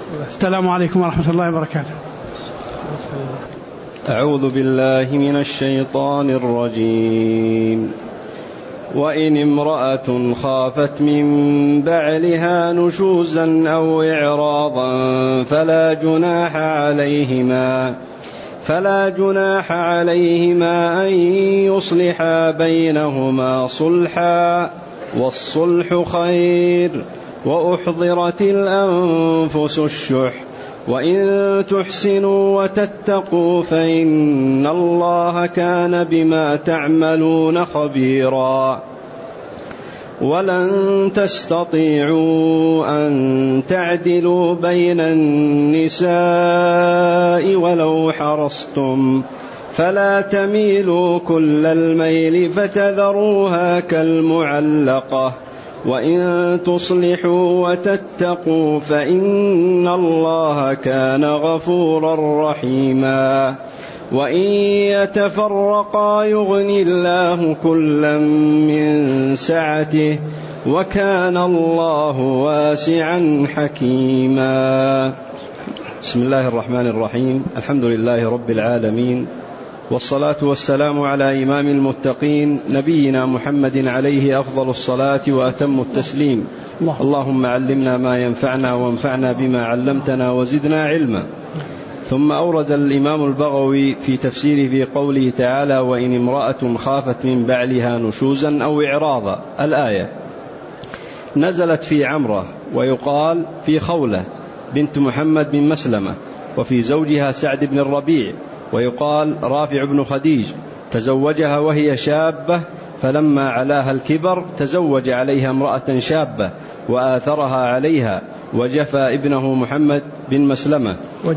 السلام عليكم ورحمة الله وبركاته. أعوذ بالله من الشيطان الرجيم. وإن امرأة خافت من بعلها نشوزا أو إعراضا فلا جناح عليهما أن يصلحا بينهما صلحا، والصلح خير، وأحضرت الأنفس الشح، وإن تحسنوا وتتقوا فإن الله كان بما تعملون خبيرا. ولن تستطيعوا أن تعدلوا بين النساء ولو حرصتم، فلا تميلوا كل الميل فتذروها كالمعلقة، وإن تصلحوا وتتقوا فإن الله كان غفورا رحيما. وإن يتفرقا يغني الله كلا من سعته، وكان الله واسعا حكيما. بسم الله الرحمن الرحيم. الحمد لله رب العالمين، والصلاة والسلام على إمام المتقين نبينا محمد عليه أفضل الصلاة وأتم التسليم. اللهم علمنا ما ينفعنا وانفعنا بما علمتنا وزدنا علما. ثم أورد الإمام البغوي في تفسيره في قوله تعالى: وإن امرأة خافت من بعلها نشوزا أو إعراضا. الآية نزلت في عمرة، ويقال في خولة بنت محمد بن مسلمة، وفي زوجها سعد بن الربيع، ويقال رافع بن خديج تزوجها وهي شابة، فلما علاها الكبر تزوج عليها امرأة شابة وآثرها عليها، وجفى ابنه محمد بن مسلمة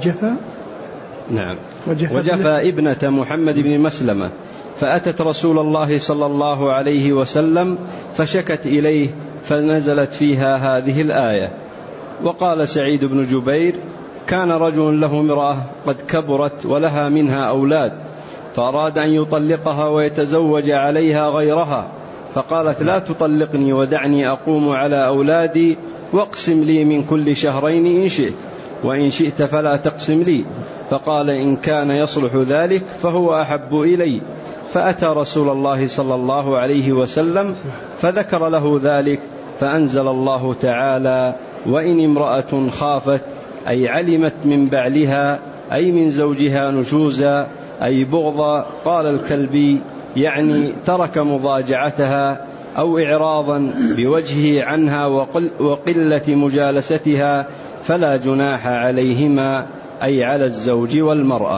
وجفى ابنة محمد بن مسلمة، فأتت رسول الله صلى الله عليه وسلم فشكت إليه، فنزلت فيها هذه الآية. وقال سعيد بن جبير: كان رجل له امرأة قد كبرت ولها منها أولاد، فأراد أن يطلقها ويتزوج عليها غيرها، فقالت: لا تطلقني ودعني أقوم على أولادي، واقسم لي من كل شهرين إن شئت، وإن شئت فلا تقسم لي. فقال: إن كان يصلح ذلك فهو أحب إلي. فأتى رسول الله صلى الله عليه وسلم فذكر له ذلك، فأنزل الله تعالى: وإن امرأة خافت، أي علمت من بعلها أي من زوجها نشوزا أي بغضا. قال الكلبي: يعني ترك مضاجعتها أو إعراضا بوجهه عنها وقلة مجالستها، فلا جناح عليهما أي على الزوج والمرأة.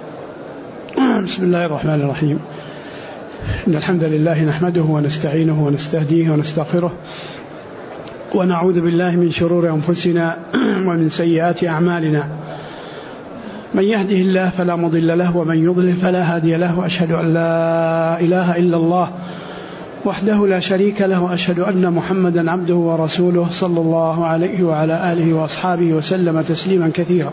بسم الله الرحمن الرحيم. إن الحمد لله نحمده ونستعينه ونستهديه ونستغفره، ونعوذ بالله من شرور أنفسنا ومن سيئات أعمالنا. من يهده الله فلا مضل له، ومن يضلل فلا هادي له، وأشهد أن لا إله إلا الله وحده لا شريك له، وأشهد أن محمدا عبده ورسوله صلى الله عليه وعلى آله وأصحابه وسلم تسليما كثيرا.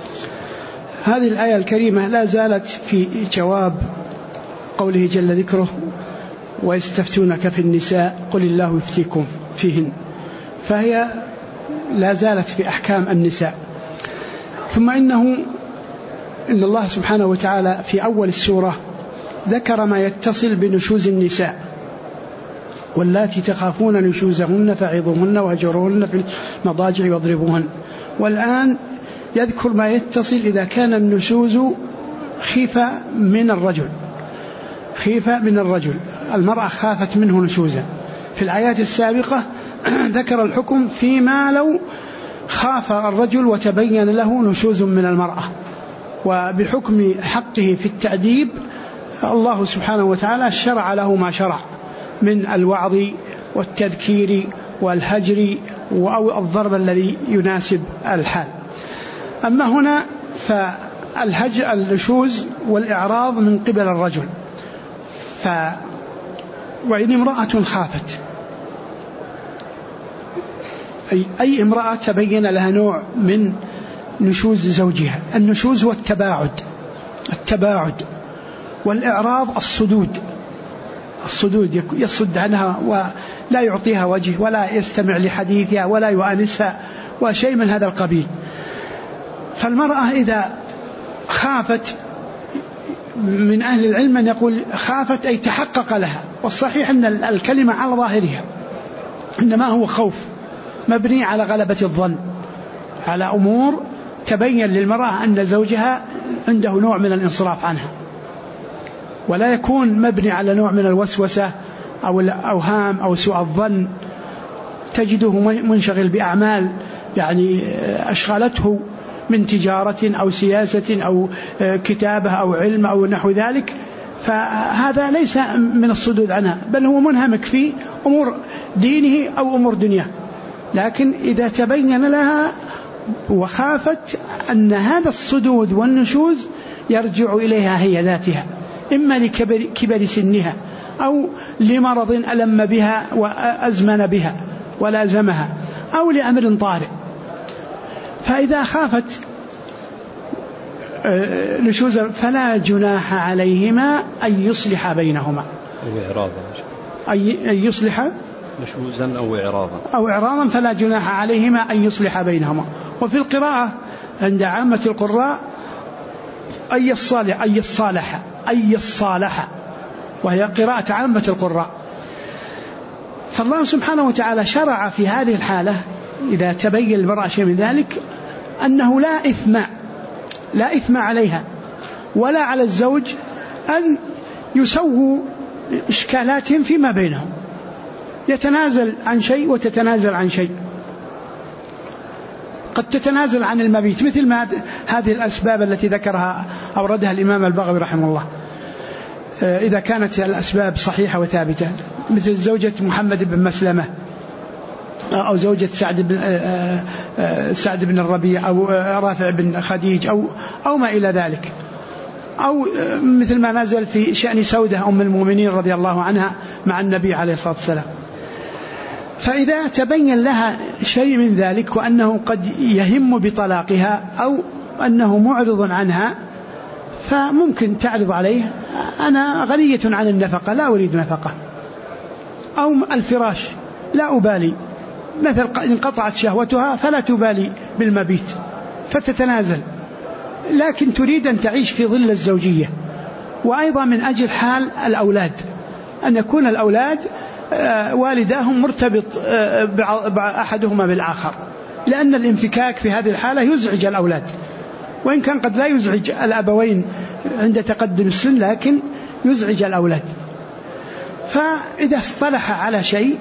هذه الآية الكريمة لا زالت في جواب قوله جل ذكره: ويستفتونك في النساء قل الله يفتيكم فيهن، فهي لا زالت في أحكام النساء. ثم إن الله سبحانه وتعالى في أول السورة ذكر ما يتصل بنشوز النساء: واللاتي تخافون نشوزهن فعظوهن واهجروهن في المضاجع واضربوهن. والآن يذكر ما يتصل إذا كان النشوز خيفة من الرجل، المرأة خافت منه نشوزا. في الآيات السابقة ذكر الحكم فيما لو خاف الرجل وتبين له نشوز من المرأة، وبحكم حقه في التأديب الله سبحانه وتعالى شرع له ما شرع من الوعظ والتذكير والهجر أو الضرب الذي يناسب الحال. أما هنا فالهجر النشوز والإعراض من قبل الرجل. وإن امرأة خافت، أي امرأة تبين لها نوع من نشوز زوجها. النشوز هو التباعد، والإعراض الصدود يصد عنها ولا يعطيها وجه ولا يستمع لحديثها ولا يؤانسها وشيء من هذا القبيل. فالمرأة إذا خافت، من أهل العلم من يقول خافت أي تحقق لها، والصحيح أن الكلمة على ظاهرها إنما هو خوف مبني على غلبة الظن، على أمور تبين للمرأة أن زوجها عنده نوع من الانصراف عنها، ولا يكون مبني على نوع من الوسوسة أو الأوهام أو سوء الظن، تجده منشغل بأعمال يعني أشغلته من تجارة أو سياسة أو كتابة أو علم أو نحو ذلك، فهذا ليس من الصدود عنها، بل هو منهمك في أمور دينه أو أمور دنياه. لكن إذا تبين لها وخافت أن هذا الصدود والنشوز يرجع إليها هي ذاتها، إما لكبر سنها أو لمرض ألم بها وأزمن بها ولازمها أو لأمر طارئ، فإذا خافت نشوزا فلا جناح عليهما أن يصلح بينهما، أن يصلح نشوزا أو إعراضا فلا جناح عليهما أن يصلح بينهما. وفي القراءة عند عامة القراء أي الصالح، وهي قراءة عامة القراء. فالله سبحانه وتعالى شرع في هذه الحالة إذا تبين المرأة شيء من ذلك أنه لا إثم عليها ولا على الزوج أن يسووا إشكالاتهم فيما بينهم، يتنازل عن شيء وتتنازل عن شيء. قد تتنازل عن المبيت مثل ما هذه الأسباب التي ذكرها أوردها الإمام البغوي رحمه الله، إذا كانت الأسباب صحيحة وثابتة، مثل زوجة محمد بن مسلمة أو زوجة سعد بن الربيع أو رافع بن خديج أو ما إلى ذلك، أو مثل ما نزل في شأن سودة أم المؤمنين رضي الله عنها مع النبي عليه الصلاة والسلام. فإذا تبين لها شيء من ذلك وأنه قد يهم بطلاقها أو أنه معرض عنها، فممكن تعرض عليه أنا غنية عن النفقة لا أريد نفقة، أو الفراش لا أبالي، مثل انقطعت شهوتها فلا تبالي بالمبيت فتتنازل، لكن تريد أن تعيش في ظل الزوجية. وأيضا من أجل حال الأولاد، أن يكون الأولاد والداهم مرتبط أحدهما بالآخر، لأن الانفكاك في هذه الحالة يزعج الأولاد، وإن كان قد لا يزعج الأبوين عند تقدم السن لكن يزعج الأولاد. فإذا اصطلح على شيء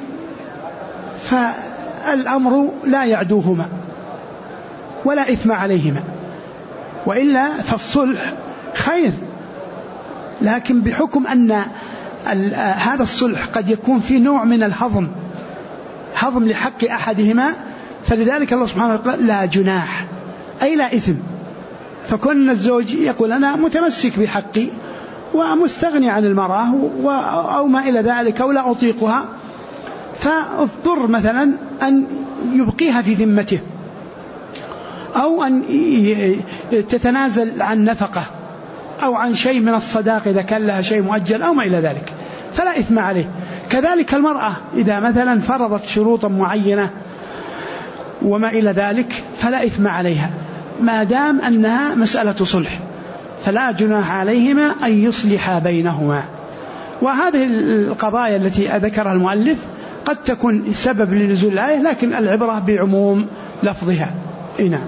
فالأمر لا يعدوهما ولا إثم عليهما، وإلا فالصلح خير، لكن بحكم أن هذا الصلح قد يكون فيه نوع من الهضم لحق أحدهما، فلذلك الله سبحانه وتعالى لا جناح أي لا إثم. فكون الزوج يقول أنا متمسك بحقي ومستغني عن المرأة أو ما إلى ذلك أو لا أطيقها، فاضطر مثلا أن يبقيها في ذمته أو أن تتنازل عن نفقة أو عن شيء من الصداق إذا كان لها شيء مؤجل أو ما إلى ذلك، فلا إثم عليه. كذلك المرأة إذا مثلا فرضت شروطا معينة وما إلى ذلك فلا إثم عليها ما دام أنها مسألة صلح، فلا جناح عليهما أن يصلحا بينهما. وهذه القضايا التي ذكرها المؤلف قد تكون سبب لنزول الآية، لكن العبرة بعموم لفظها. نعم.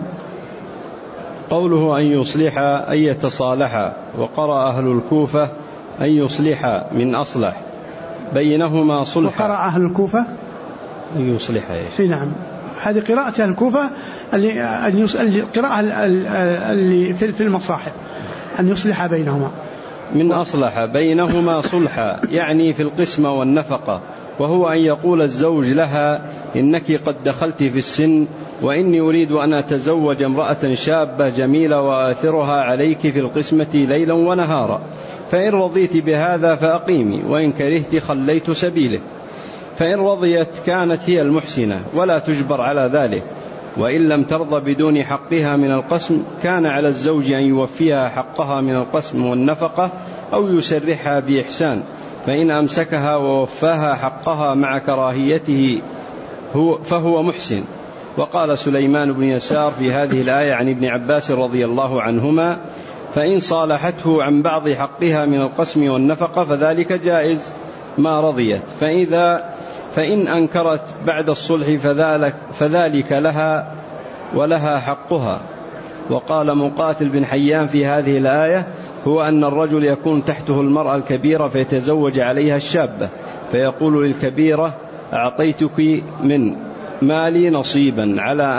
قوله أن يصلح أن يتصالح، وقرأ أهل الكوفة أن يصلح من أصلح بينهما صلحا. وقرأ أهل الكوفة أن يصلح. نعم، هذه قراءة أهل الكوفة، القراءة اللي في المصاحف أن يصلح بينهما من أصلح بينهما صلحا، يعني في القسمة والنفقة، وهو أن يقول الزوج لها إنك قد دخلت في السن وإني أريد أن أتزوج امرأة شابة جميلة وآثرها عليك في القسمة ليلا ونهارا، فإن رضيت بهذا فأقيمي، وإن كرهت خليت سبيله. فإن رضيت كانت هي المحسنة ولا تجبر على ذلك، وإن لم ترضى بدون حقها من القسم كان على الزوج أن يوفيها حقها من القسم والنفقة أو يسرحها بإحسان، فإن أمسكها ووفاها حقها مع كراهيته فهو محسن، وقال سليمان بن يسار في هذه الآية عن ابن عباس رضي الله عنهما: فإن صالحته عن بعض حقها من القسم والنفقة فذلك جائز ما رضيت، فإن أنكرت بعد الصلح فذلك لها ولها حقها. وقال مقاتل بن حيان في هذه الآية: هو أن الرجل يكون تحته المرأة الكبيرة فيتزوج عليها الشابة، فيقول للكبيرة: أعطيتك من مالي نصيبا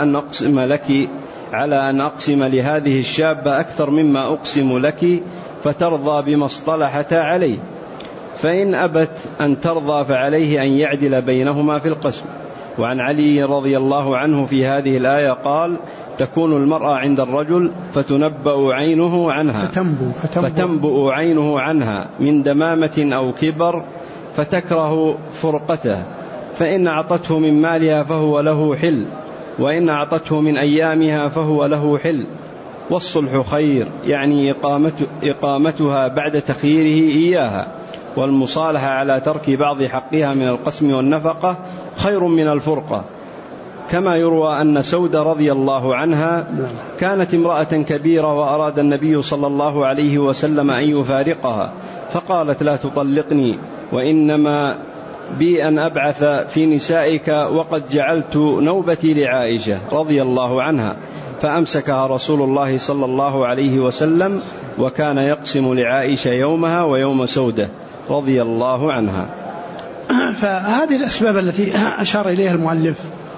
على أن أقسم لهذه الشابة أكثر مما أقسم لك، فترضى بما اصطلحتا عليه. فإن أبت أن ترضى فعليه أن يعدل بينهما في القسم. وعن علي رضي الله عنه في هذه الآية قال: تكون المرأة عند الرجل فتنبأ عينه عنها فتنبأ عينه عنها من دمامة أو كبر فتكره فرقته، فإن أعطته من مالها فهو له حل، وإن أعطته من أيامها فهو له حل. والصلح خير، يعني إقامتها بعد تخييره إياها، والمصالحة على ترك بعض حقها من القسم والنفقة خير من الفرقة. كما يروى أن سودة رضي الله عنها كانت امرأة كبيرة، وأراد النبي صلى الله عليه وسلم أن يفارقها، فقالت: لا تطلقني، وإنما بي أن أبعث في نسائك، وقد جعلت نوبتي لعائشة رضي الله عنها، فأمسكها رسول الله صلى الله عليه وسلم، وكان يقسم لعائشة يومها ويوم سودة رضي الله عنها. فهذه الأسباب التي أشار إليها المؤلف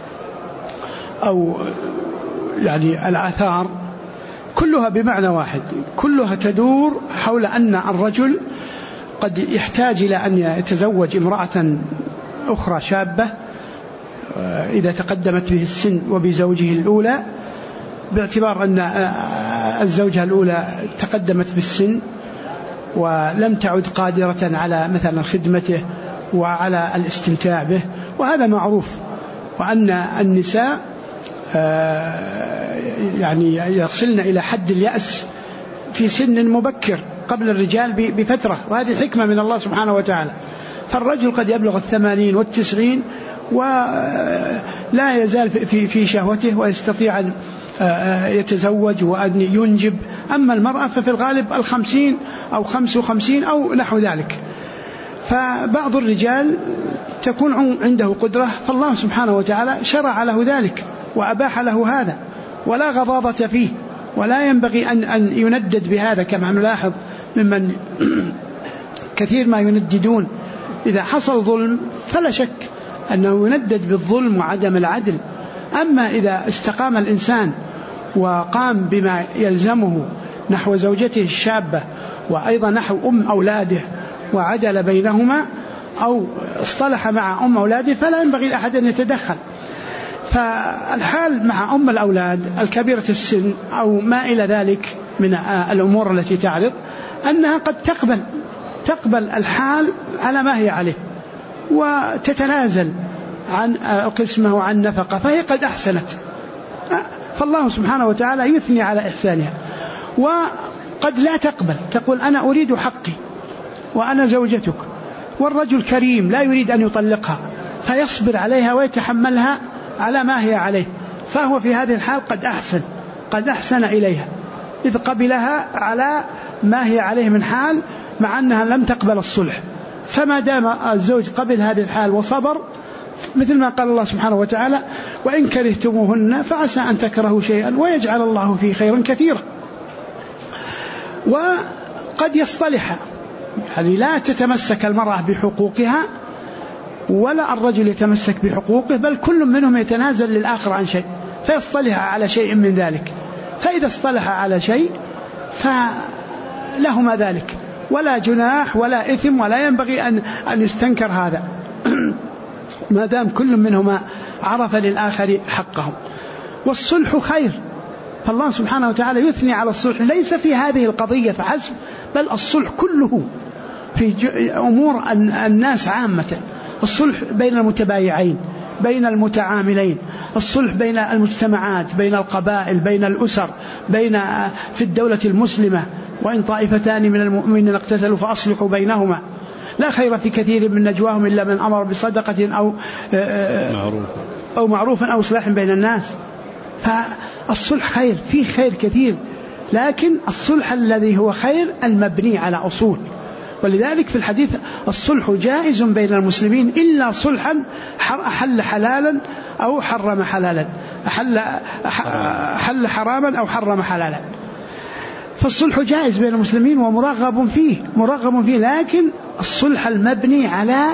أو يعني الآثار كلها بمعنى واحد، كلها تدور حول أن الرجل قد يحتاج إلى أن يتزوج امرأة أخرى شابة إذا تقدمت به السن وبزوجه الأولى، باعتبار أن الزوجة الأولى تقدمت بالسن ولم تعد قادرة على مثلا خدمته وعلى الاستمتاع به، وهذا معروف. وأن النساء يعني يصلن إلى حد اليأس في سن مبكر قبل الرجال بفترة، وهذه حكمة من الله سبحانه وتعالى. فالرجل قد يبلغ 80 و90 ولا يزال في شهوته ويستطيع أن يتزوج وأن ينجب، أما المرأة ففي الغالب 50 أو 55 أو نحو ذلك. فبعض الرجال تكون عنده قدرة، فالله سبحانه وتعالى شرع له ذلك وأباح له هذا، ولا غضاضة فيه، ولا ينبغي أن يندد بهذا، كما نلاحظ ممن كثير ما ينددون إذا حصل ظلم، فلا شك أنه يندد بالظلم وعدم العدل. أما إذا استقام الإنسان وقام بما يلزمه نحو زوجته الشابة وأيضا نحو أولاده وعدل بينهما أو اصطلح مع أولاده، فلا ينبغي لأحد أن يتدخل. فالحال مع الأولاد الكبيرة السن أو ما إلى ذلك من الأمور التي تعرض أنها قد تقبل الحال على ما هي عليه وتتنازل عن قسمه وعن نفقة، فهي قد أحسنت، فالله سبحانه وتعالى يثني على إحسانها. وقد لا تقول أنا أريد حقي وأنا زوجتك، والرجل كريم لا يريد أن يطلقها، فيصبر عليها ويتحملها على ما هي عليه، فهو في هذه الحال قد أحسن إليها إذ قبلها على ما هي عليه من حال، مع أنها لم تقبل الصلح. فما دام الزوج قبل هذه الحال وصبر، مثل ما قال الله سبحانه وتعالى: وإن كرهتموهن فعسى أن تكرهوا شيئا ويجعل الله فيه خيرا كثيرا. وقد يصطلح، يعني لا تتمسك المرأة بحقوقها ولا الرجل يتمسك بحقوقه، بل كل منهم يتنازل للآخر عن شيء فيصطلح على شيء من ذلك. فإذا اصطلح على شيء فلهما ذلك، ولا جناح ولا إثم، ولا ينبغي أن يستنكر هذا ما دام كل منهما عرف للآخر حقهم. والصلح خير، فالله سبحانه وتعالى يثني على الصلح ليس في هذه القضية فحسب، بل الصلح كله في أمور الناس عامة. الصلح بين المتبايعين، بين المتعاملين، الصلح بين المجتمعات، بين القبائل، بين الأسر، في الدولة المسلمة، وإن طائفتان من المؤمنين اقتتلوا فأصلحوا بينهما. لا خير في كثير من نجواهم إلا من أمر بصدقة أو معروف أو إصلاح بين الناس. فالصلح خير، فيه خير كثير، لكن الصلح الذي هو خير المبني على أصول. ولذلك في الحديث الصلح جائز بين المسلمين إلا صلحا أحل حلالا أو حرم حلالا، أحل حراما أو حرم حلالا. فالصلح جائز بين المسلمين ومرغب فيه، لكن الصلح المبني على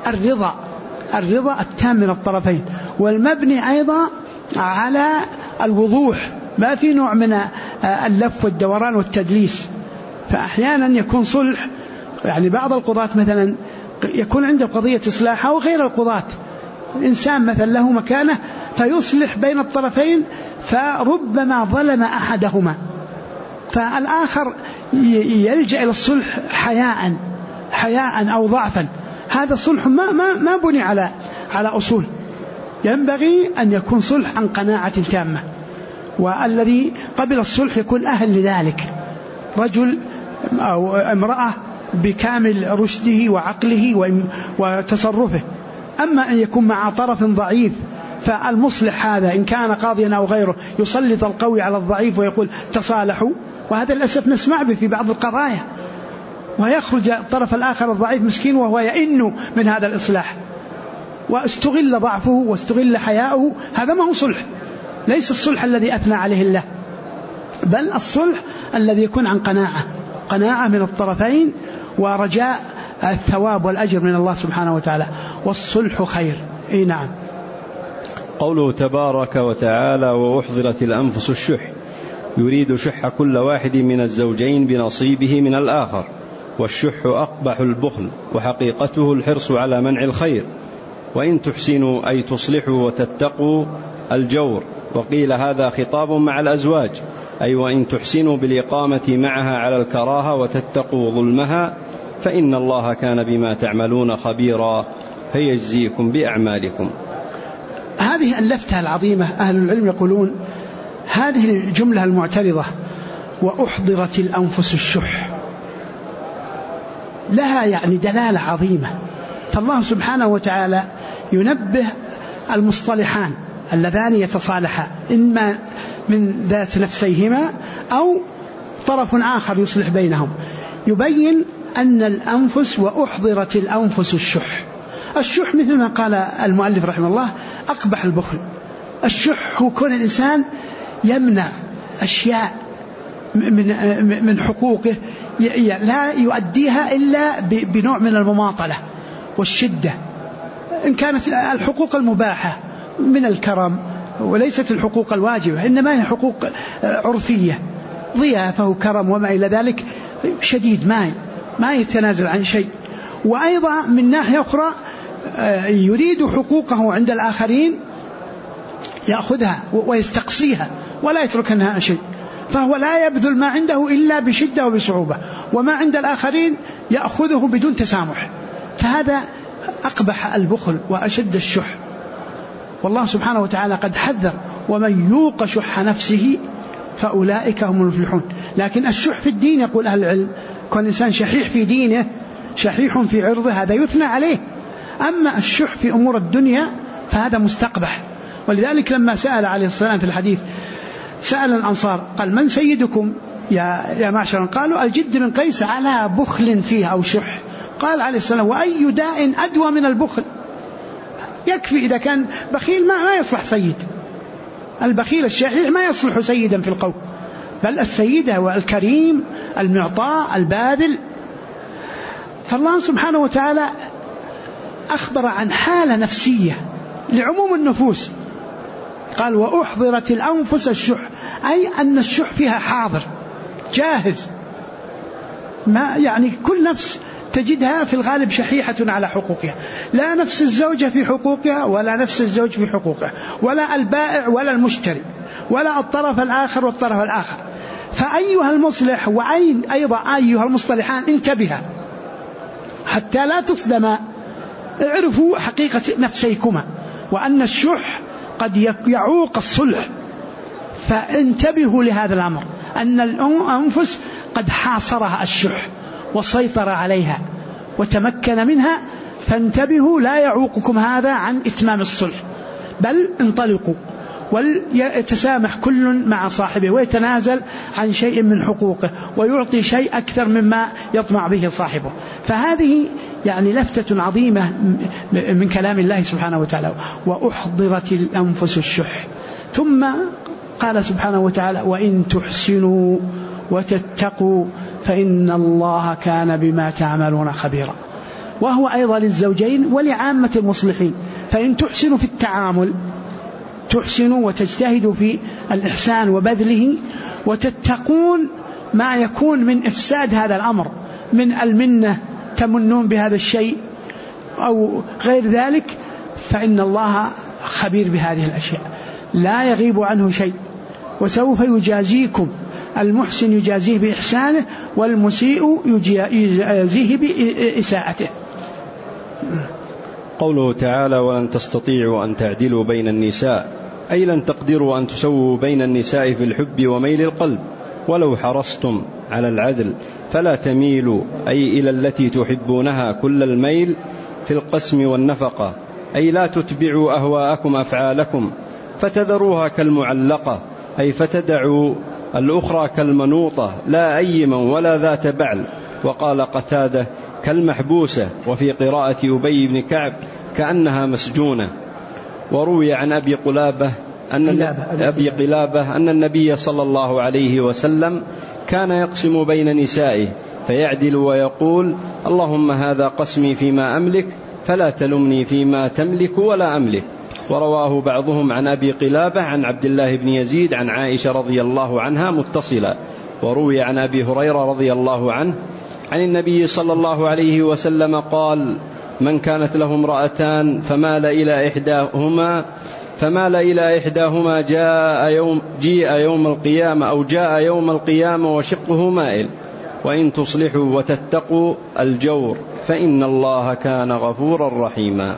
الرضا التام من الطرفين، والمبني أيضا على الوضوح، ما في نوع من اللف والدوران والتدليس. فأحيانا يكون صلح، يعني بعض القضاة مثلا يكون عنده قضية إصلاح أو غير القضاة، إنسان مثلا له مكانة فيصلح بين الطرفين، فربما ظلم أحدهما، فالآخر يلجأ إلى الصلح حياء أو ضعفا. هذا الصلح ما بني على أصول. ينبغي أن يكون صلح عن قناعة تامة، والذي قبل الصلح يكون أهل لذلك، رجل أو امرأة بكامل رشده وعقله وتصرفه. أما أن يكون مع طرف ضعيف، فالمصلح هذا إن كان قاضيا أو غيره يسلط القوي على الضعيف ويقول تصالحوا، وهذا للأسف نسمع به في بعض القضايا، ويخرج الطرف الآخر الضعيف مسكين وهو يئن من هذا الإصلاح، واستغل ضعفه واستغل حياؤه. هذا ما هو صلح، ليس الصلح الذي أثنى عليه الله، بل الصلح الذي يكون عن قناعة من الطرفين ورجاء الثواب والأجر من الله سبحانه وتعالى، والصلح خير. نعم. قوله تبارك وتعالى: وأحضرت الأنفس الشح، يريد شح كل واحد من الزوجين بنصيبه من الآخر، والشح أقبح البخل، وحقيقته الحرص على منع الخير، وإن تحسنوا أي تصلحوا وتتقوا الجور. وقيل هذا خطاب مع الأزواج، أي وإن تحسنوا بالإقامة معها على الكراهة وتتقوا ظلمها، فإن الله كان بما تعملون خبيرا فيجزيكم بأعمالكم. هذه اللفتة العظيمة أهل العلم يقولون هذه الجملة المعترضة: وأحضرت الأنفس الشح، لها يعني دلالة عظيمة. فالله سبحانه وتعالى ينبه المصطلحان اللذان يتصالحان، إما من ذات نفسيهما أو طرف آخر يصلح بينهم، يبين أن الأنفس وأحضرت الأنفس الشح. الشح مثل ما قال المؤلف رحمه الله أقبح البخل. الشح هو كون الإنسان يمنع أشياء من حقوقه، لا يؤديها إلا بنوع من المماطلة والشدة، إن كانت الحقوق المباحة من الكرم، وليست الحقوق الواجبة، إنما هي حقوق عرفية، ضيافة وكرم وما إلى ذلك، شديد ما يتنازل عن شيء. وأيضا من ناحية أخرى يريد حقوقه عند الآخرين يأخذها ويستقصيها ولا يترك منها شيء، فهو لا يبذل ما عنده إلا بشدة وبصعوبة، وما عند الآخرين يأخذه بدون تسامح. فهذا أقبح البخل وأشد الشح. والله سبحانه وتعالى قد حذر: ومن يوق شح نفسه فأولئك هم المفلحون. لكن الشح في الدين يقول أهل العلم كون الإنسان شحيح في دينه شحيح في عرضه هذا يثنى عليه، أما الشح في أمور الدنيا فهذا مستقبح. ولذلك لما سأل عليه الصلاة والسلام في الحديث، سأل الأنصار قال: من سيدكم يا معشر؟ قالوا: الجد بن قيس على بخل فيه أو شح. قال عليه الصلاة والسلام: وأي داء أدوى من البخل؟ يكفي إذا كان بخيل ما يصلح سيد. البخيل الشحيح ما يصلح سيدا في القوم، بل السيد هو الكريم المعطاء الباذل. فالله سبحانه وتعالى أخبر عن حالة نفسية لعموم النفوس، قال: وأحضرت الأنفس الشح، أي أن الشح فيها حاضر جاهز، ما يعني كل نفس تجدها في الغالب شحيحة على حقوقها، لا نفس الزوجة في حقوقها ولا نفس الزوج في حقوقها، ولا البائع ولا المشتري، ولا الطرف الآخر والطرف الآخر. فأيها المصلح وأيضا أيها المصطلحان انتبها حتى لا تصدم، اعرفوا حقيقة نفسيكما وأن الشح قد يعوق الصلح، فانتبهوا لهذا الأمر، أن الأنفس قد حاصرها الشح وسيطر عليها وتمكن منها فانتبهوا لا يعوقكم هذا عن إتمام الصلح، بل انطلقوا وليتسامح كل مع صاحبه ويتنازل عن شيء من حقوقه ويعطي شيء أكثر مما يطمع به صاحبه. فهذه يعني لفتة عظيمة من كلام الله سبحانه وتعالى. وأحضرت الأنفس الشح. ثم قال سبحانه وتعالى وإن تحسنوا وتتقوا فإن الله كان بما تعملون خبيرا. وهو أيضا للزوجين ولعامة المصلحين. فإن تحسنوا في التعامل، تحسنوا وتجتهدوا في الإحسان وبذله، وتتقون ما يكون من إفساد هذا الأمر من المنة، تمنون بهذا الشيء أو غير ذلك، فإن الله خبير بهذه الأشياء لا يغيب عنه شيء، وسوف يجازيكم. المحسن يجازيه بإحسانه، والمسيء يجازيه بإساءته. قوله تعالى ولن تستطيعوا أن تعدلوا بين النساء، أي لن تقدروا أن تسووا بين النساء في الحب وميل القلب، ولو حرصتم على العدل فلا تميلوا، أي إلى التي تحبونها كل الميل في القسم والنفقة، أي لا تتبعوا أهواءكم أفعالكم فتذروها كالمعلقة، أي فتدعوا الأخرى كالمنوطة لا أيما ولا ذات بعل. وقال قتادة كالمحبوسة، وفي قراءة أبي بن كعب كأنها مسجونة. وروي عن أبي قلابة أن النبي صلى الله عليه وسلم كان يقسم بين نسائه فيعدل ويقول اللهم هذا قسمي فيما أملك فلا تلمني فيما تملك ولا أملك. ورواه بعضهم عن أبي قلابة عن عبد الله بن يزيد عن عائشة رضي الله عنها متصلا. وروي عن أبي هريرة رضي الله عنه عن النبي صلى الله عليه وسلم قال من كانت له امرأتان فمال إلى إحداهما جاء يوم القيامة وشقه مائل، وإن تصلحوا وتتقوا الجور فإن الله كان غفورا رحيما.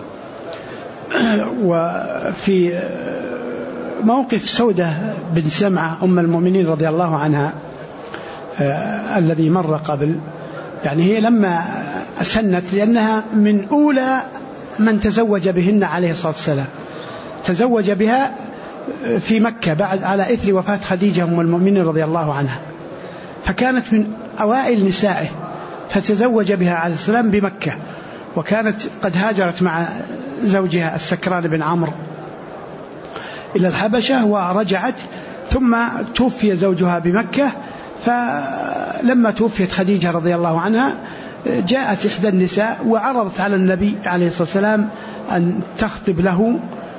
وفي موقف سودة بن سمعة أم المؤمنين رضي الله عنها الذي مر قبل، يعني هي لما سنت، لأنها من أولى من تزوج بهن عليه الصلاة والسلام، تزوج بها في مكة بعد على إثر وفاة خديجة أم المؤمنين رضي الله عنها، فكانت من أوائل نسائه، فتزوج بها عليه السلام بمكة، وكانت قد هاجرت مع زوجها السكران بن عمرو إلى الحبشة ورجعت، ثم توفي زوجها بمكة. فلما توفيت خديجة رضي الله عنها جاءت إحدى النساء وعرضت على النبي عليه الصلاة والسلام أن تخطب له،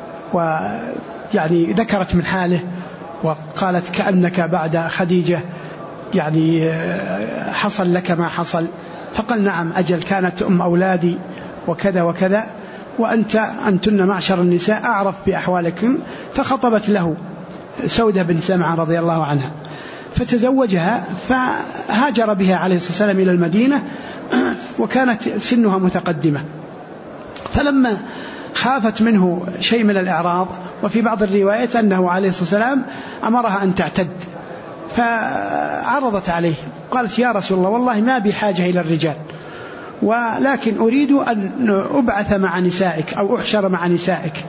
ويعني ذكرت من حاله وقالت كأنك بعد خديجة يعني حصل لك ما حصل. فقال نعم أجل، كانت أم أولادي وكذا وكذا، أنتن معشر النساء أعرف بأحوالكم. فخطبت له سودة بن سمعة رضي الله عنها، فتزوجها، فهاجر بها عليه الصلاة والسلام إلى المدينة، وكانت سنها متقدمة. فلما خافت منه شيء من الإعراض، وفي بعض الروايات أنه عليه الصلاة والسلام أمرها أن تعتد، فعرضت عليه قالت يا رسول الله والله ما بي حاجة إلى الرجال، ولكن أريد أن أبعث مع نسائك أو أحشر مع نسائك.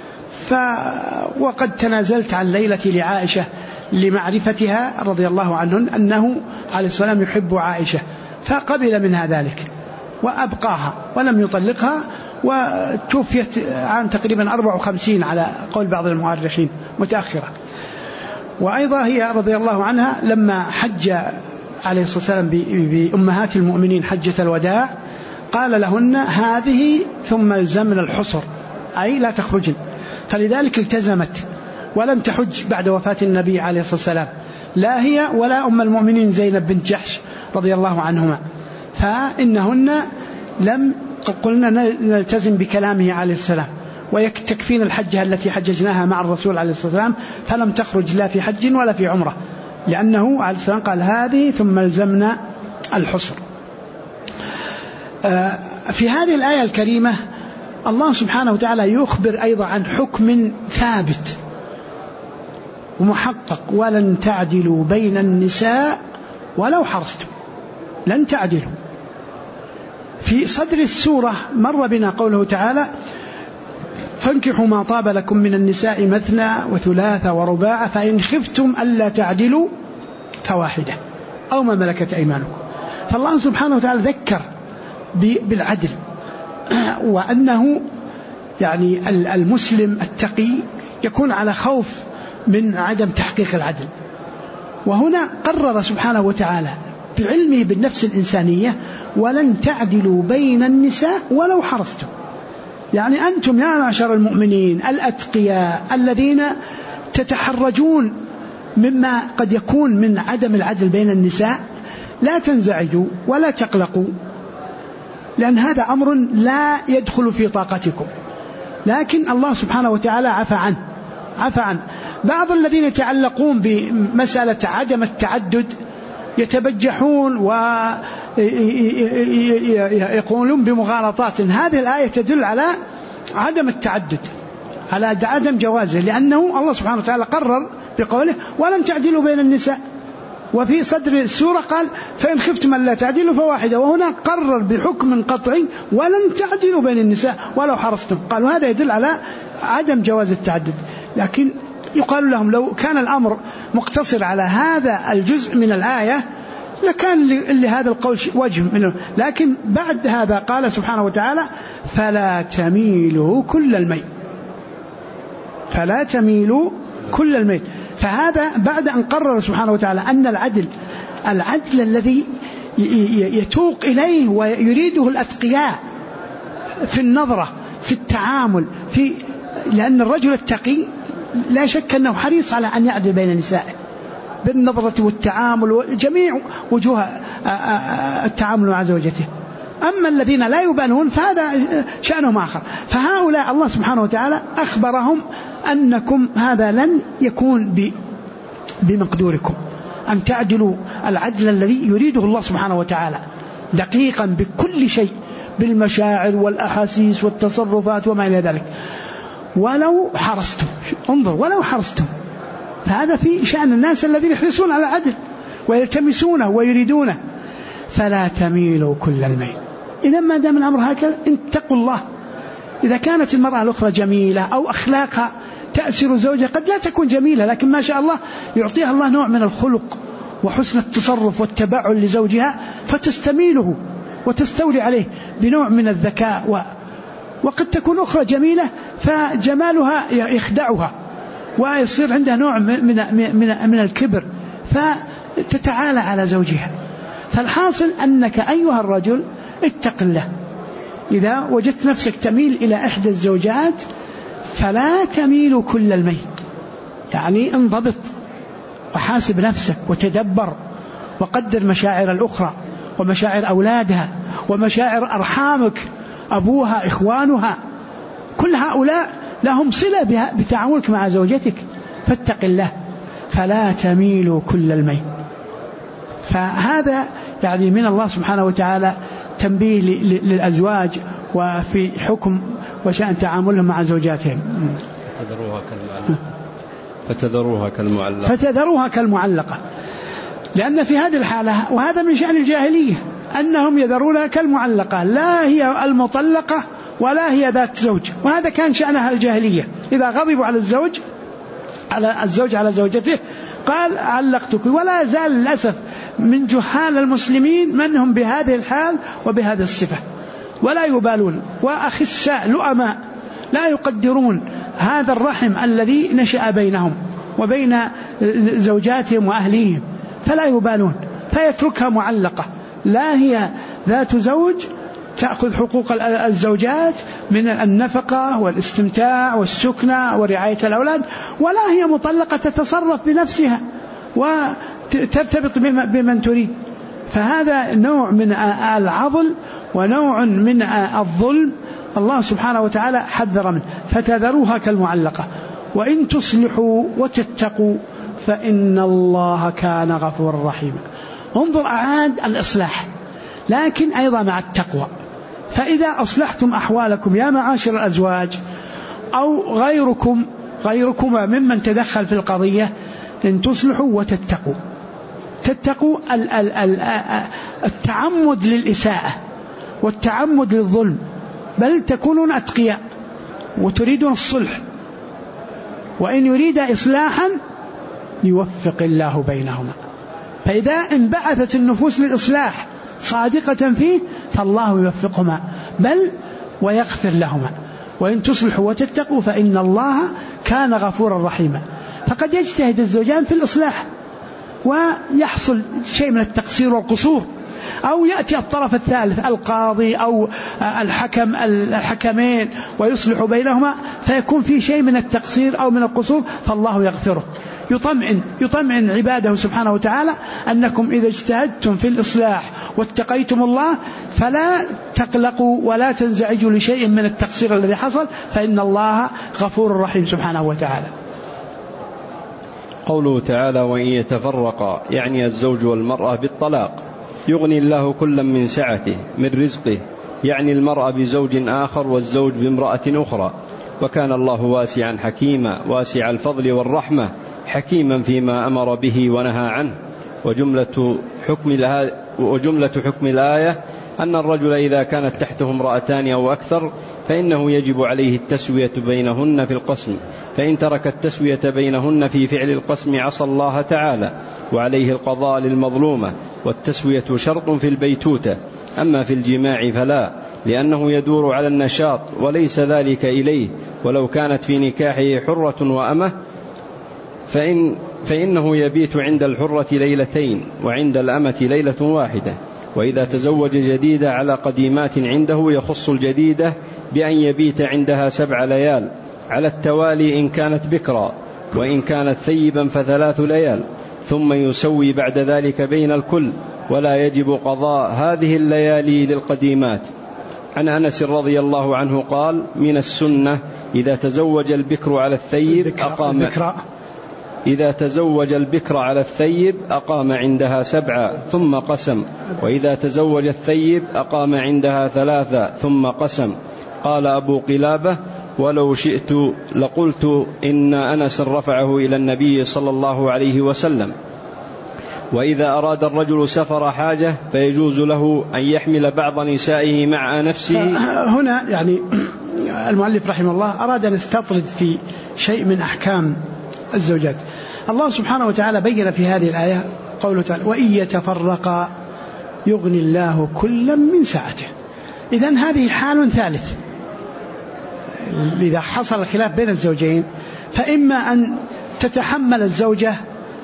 وقد تنازلت عن ليلتي لعائشة لمعرفتها رضي الله عنهن أنه عليه السلام يحب عائشة، فقبل منها ذلك وأبقاها ولم يطلقها، وتوفيت عام تقريبا 54 على قول بعض المؤرخين متأخرة. وأيضا هي رضي الله عنها لما حج عليه الصلاة والسلام بأمهات المؤمنين حجة الوداع قال لهن هذه ثم الزمن الحصر، أي لا تخرجن، فلذلك التزمت ولم تحج بعد وفاة النبي عليه الصلاة والسلام، لا هي ولا أم المؤمنين زينب بنت جحش رضي الله عنهما، فإنهن لم قلنا نلتزم بكلامه عليه السلام ويكفين الحجة التي حججناها مع الرسول عليه الصلاة والسلام، فلم تخرج لا في حج ولا في عمرة، لأنه عليه السلام قال هذه ثم الزمنا الحصر. في هذه الآية الكريمة الله سبحانه وتعالى يخبر أيضا عن حكم ثابت ومحقق: ولن تعدلوا بين النساء ولو حرصتم. لن تعدلوا، في صدر السورة مر بنا قوله تعالى: فانكحوا ما طاب لكم من النساء مثنى وثلاث ورباع فإن خفتم ألا تعدلوا فواحدة أو ما ملكت أيمانكم. فالله سبحانه وتعالى ذكر بالعدل، وأنه يعني المسلم التقي يكون على خوف من عدم تحقيق العدل. وهنا قرر سبحانه وتعالى بعلمه بالنفس الإنسانية: ولن تعدلوا بين النساء ولو حرصتم. يعني أنتم يا معشر المؤمنين الأتقياء الذين تتحرجون مما قد يكون من عدم العدل بين النساء، لا تنزعجوا ولا تقلقوا، لأن هذا أمر لا يدخل في طاقتكم. لكن الله سبحانه وتعالى عفى عنه. بعض الذين يتعلقون بمسألة عدم التعدد يتبجحون ويقولون بمغالطات. هذه الآية تدل على عدم التعدد، على عدم جوازه، لأنه الله سبحانه وتعالى قرر بقوله: ولن تعدلوا بين النساء. وفي صدر السورة قال: فإن خفتم ألا تعدلوا فواحدة. وهنا قرر بحكم قطعي: ولن تعدلوا بين النساء ولو حرصتم. قالوا هذا يدل على عدم جواز التعدد. لكن يقال لهم لو كان الأمر مقتصر على هذا الجزء من الآية لكان لهذا القول وجه منه. لكن بعد هذا قال سبحانه وتعالى: فلا تميلوا كل الميل. فلا تميلوا كل الميل. فهذا بعد أن قرر سبحانه وتعالى أن العدل الذي يتوق إليه ويريده الأتقياء في النظرة، في التعامل، لأن الرجل التقي لا شك أنه حريص على أن يعدل بين النساء بالنظرة والتعامل وجميع وجوه التعامل مع زوجته. أما الذين لا يبالون فهذا شأنهم آخر. فهؤلاء الله سبحانه وتعالى أخبرهم أنكم هذا لن يكون بمقدوركم أن تعدلوا العدل الذي يريده الله سبحانه وتعالى دقيقا بكل شيء، بالمشاعر والأحاسيس والتصرفات وما إلى ذلك، ولو حرصتم. انظر، ولو حرصتم، فهذا في شأن الناس الذين يحرصون على العدل ويلتمسونه ويريدونه. فلا تميلوا كل الميل. إذا ما دام الأمر هكذا اتقوا الله. إذا كانت المرأة الأخرى جميلة أو أخلاقها تأثر زوجها، قد لا تكون جميلة لكن ما شاء الله يعطيها الله نوع من الخلق وحسن التصرف والتبعل لزوجها، فتستميله وتستولي عليه بنوع من الذكاء. وقد تكون أخرى جميلة فجمالها يخدعها ويصير عندها نوع من الكبر فتتعالى على زوجها. فالحاصل أنك أيها الرجل اتق الله. إذا وجدت نفسك تميل إلى إحدى الزوجات فلا تميل كل الميل، يعني انضبط وحاسب نفسك وتدبر وقدر مشاعر الأخرى ومشاعر أولادها ومشاعر أرحامك، أبوها، إخوانها، كل هؤلاء لهم صلة بتعاملك مع زوجتك. فاتق الله. فلا تميلوا كل الميل. فهذا يعني من الله سبحانه وتعالى تنبيه للأزواج وفي حكم وشأن تعاملهم مع زوجاتهم. فتذروها كالمعلقة. لأن في هذه الحالة، وهذا من شأن الجاهلية، أنهم يذرونها كالمعلقة، لا هي المطلقة ولا هي ذات زوج. وهذا كان شأنها الجاهلية، إذا غضبوا على الزوج على زوجته قال علقتك. ولا يزال للأسف من جهال المسلمين من هم بهذه الحال وبهذه الصفة ولا يبالون، وأخساء لؤماء لا يقدرون هذا الرحم الذي نشأ بينهم وبين زوجاتهم وأهليهم، فلا يبالون، فيتركها معلقة، لا هي ذات زوج تأخذ حقوق الزوجات من النفقة والاستمتاع والسكنة ورعاية الأولاد، ولا هي مطلقة تتصرف بنفسها وترتبط بمن تريد. فهذا نوع من العضل ونوع من الظلم الله سبحانه وتعالى حذر منه. فتذروها كالمعلقة وإن تصلحوا وتتقوا فإن الله كان غفورا رحيما. انظر، أعاد الإصلاح لكن أيضا مع التقوى. فإذا أصلحتم أحوالكم يا معاشر الأزواج أو غيركما ممن تدخل في القضية، إن تصلحوا وتتقوا التعمد للإساءة والتعمد للظلم، بل تكونون أتقياء وتريدون الصلح، وإن يريد إصلاحا يوفق الله بينهما. فإذا انبعثت النفوس للإصلاح صادقة فيه فالله يوفقهما بل ويغفر لهما، وإن تصلحوا وتتقوا فإن الله كان غفورا رحيما. فقد يجتهد الزوجان في الإصلاح ويحصل شيء من التقصير والقصور، أو يأتي الطرف الثالث القاضي أو الحكمين ويصلح بينهما فيكون في شيء من التقصير أو من القصور، فالله يغفره. يطمئن عباده سبحانه وتعالى أنكم إذا اجتهدتم في الإصلاح واتقيتم الله فلا تقلقوا ولا تنزعجوا لشيء من التقصير الذي حصل، فإن الله غفور رحيم سبحانه وتعالى. قوله تعالى: وإن يتفرقا، يعني الزوج والمرأة بالطلاق، يغني الله كلا من سعته من رزقه، يعني المرأة بزوج آخر والزوج بامرأة أخرى. وكان الله واسعا حكيما، واسع الفضل والرحمة، حكيما فيما أمر به ونهى عنه. وجملة حكم الآية أن الرجل إذا كانت تحته امرأتان أو أكثر فإنه يجب عليه التسوية بينهن في القسم، فإن ترك التسوية بينهن في فعل القسم عصى الله تعالى، وعليه القضاء للمظلومة، والتسوية شرط في البيتوتة. أما في الجماع فلا، لأنه يدور على النشاط وليس ذلك إليه، ولو كانت في نكاحه حرة وأمة فإنه يبيت عند الحرة ليلتين وعند الأمة ليلة واحدة. وإذا تزوج جديدة على قديمات عنده يخص الجديدة بأن يبيت عندها 7 ليال على التوالي إن كانت بكرا، وإن كانت ثيبا ف3 ليال، ثم يسوي بعد ذلك بين الكل، ولا يجب قضاء هذه الليالي للقديمات. عن أنس رضي الله عنه قال: من السنة إذا تزوج البكر على الثيب أقام عندها 7 ثم قسم، وإذا تزوج الثيب أقام عندها 3 ثم قسم. قال أبو قلابة: ولو شئت لقلت إن أنس رفعه إلى النبي صلى الله عليه وسلم. وإذا أراد الرجل سفر حاجة فيجوز له أن يحمل بعض نسائه مع نفسه. هنا يعني المؤلف رحمه الله أراد أن يستطرد في شيء من أحكام الزوجات. الله سبحانه وتعالى بين في هذه الآية قوله تعالى: وإن يتفرقا يغني الله كلا من سعته. إذن هذه حال ثالث، إذا حصل الخلاف بين الزوجين فإما أن تتحمل الزوجة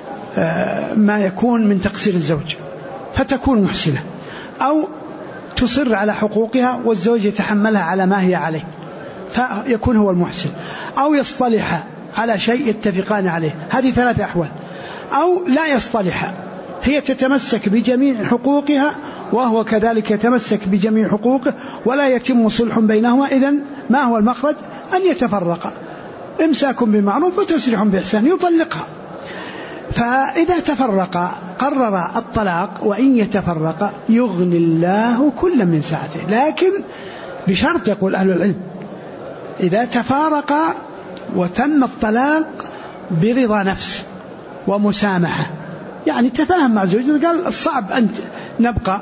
ما يكون من تقصير الزوج فتكون محسنة، أو تصر على حقوقها والزوج يتحملها على ما هي عليه فيكون هو المحسن، أو يصطلح على شيء يتفقان عليه. هذه 3 أحوال. أو لا يصطلح، هي تتمسك بجميع حقوقها وهو كذلك يتمسك بجميع حقوقه ولا يتم صلح بينهما. إذن ما هو المخرج؟ أن يتفرقا، إمساك بمعروف وتسريح بإحسان، يطلقها. فإذا تفرقا قرر الطلاق: وإن يتفرقا يغني الله كلا من سعته، لكن بشرط يقول أهل العلم: إذا تفارقا وتم الطلاق برضا نفس ومسامحة، يعني تفاهم مع زوجته، قال الصعب أن نبقى،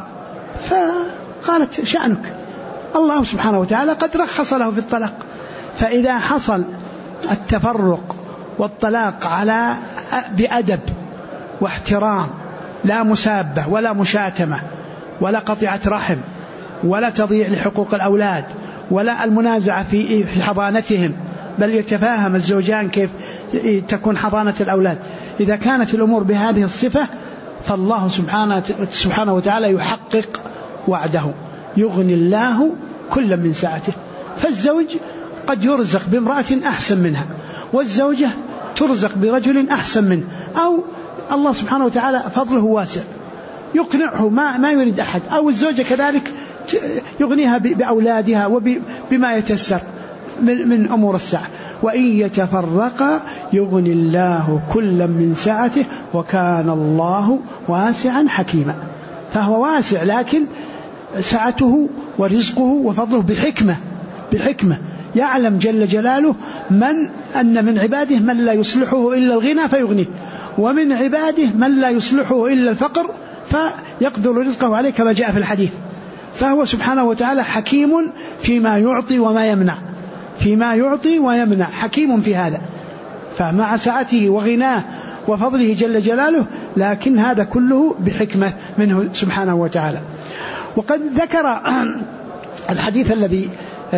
فقالت شأنك، الله سبحانه وتعالى قد رخص له في الطلاق. فإذا حصل التفرق والطلاق على بأدب واحترام، لا مسابة ولا مشاتمة ولا قطيعة رحم ولا تضييع لحقوق الأولاد ولا المنازعة في حضانتهم، بل يتفاهم الزوجان كيف تكون حضانة الأولاد، إذا كانت الأمور بهذه الصفة فالله سبحانه وتعالى يحقق وعده: يغني الله كلا من سعته. فالزوج قد يرزق بامرأة أحسن منها، والزوجة ترزق برجل أحسن منه، أو الله سبحانه وتعالى فضله واسع يقنعه ما يريد أحد، أو الزوجة كذلك يغنيها بأولادها وبما يتسر من أمور الساعة. وإن يتفرقا يغني الله كلا من سعته وكان الله واسعا حكيما. فهو واسع، لكن سعته ورزقه وفضله بحكمة يعلم جل جلاله أن من عباده من لا يصلحه إلا الغنى فيغنيه، ومن عباده من لا يصلحه إلا الفقر فيقدر رزقه عليه كما جاء في الحديث. فهو سبحانه وتعالى حكيم فيما يعطي وما يمنع، فيما يعطي ويمنع حكيم في هذا، فمع سعته وغناه وفضله جل جلاله، لكن هذا كله بحكمة منه سبحانه وتعالى. وقد ذكر الحديث الذي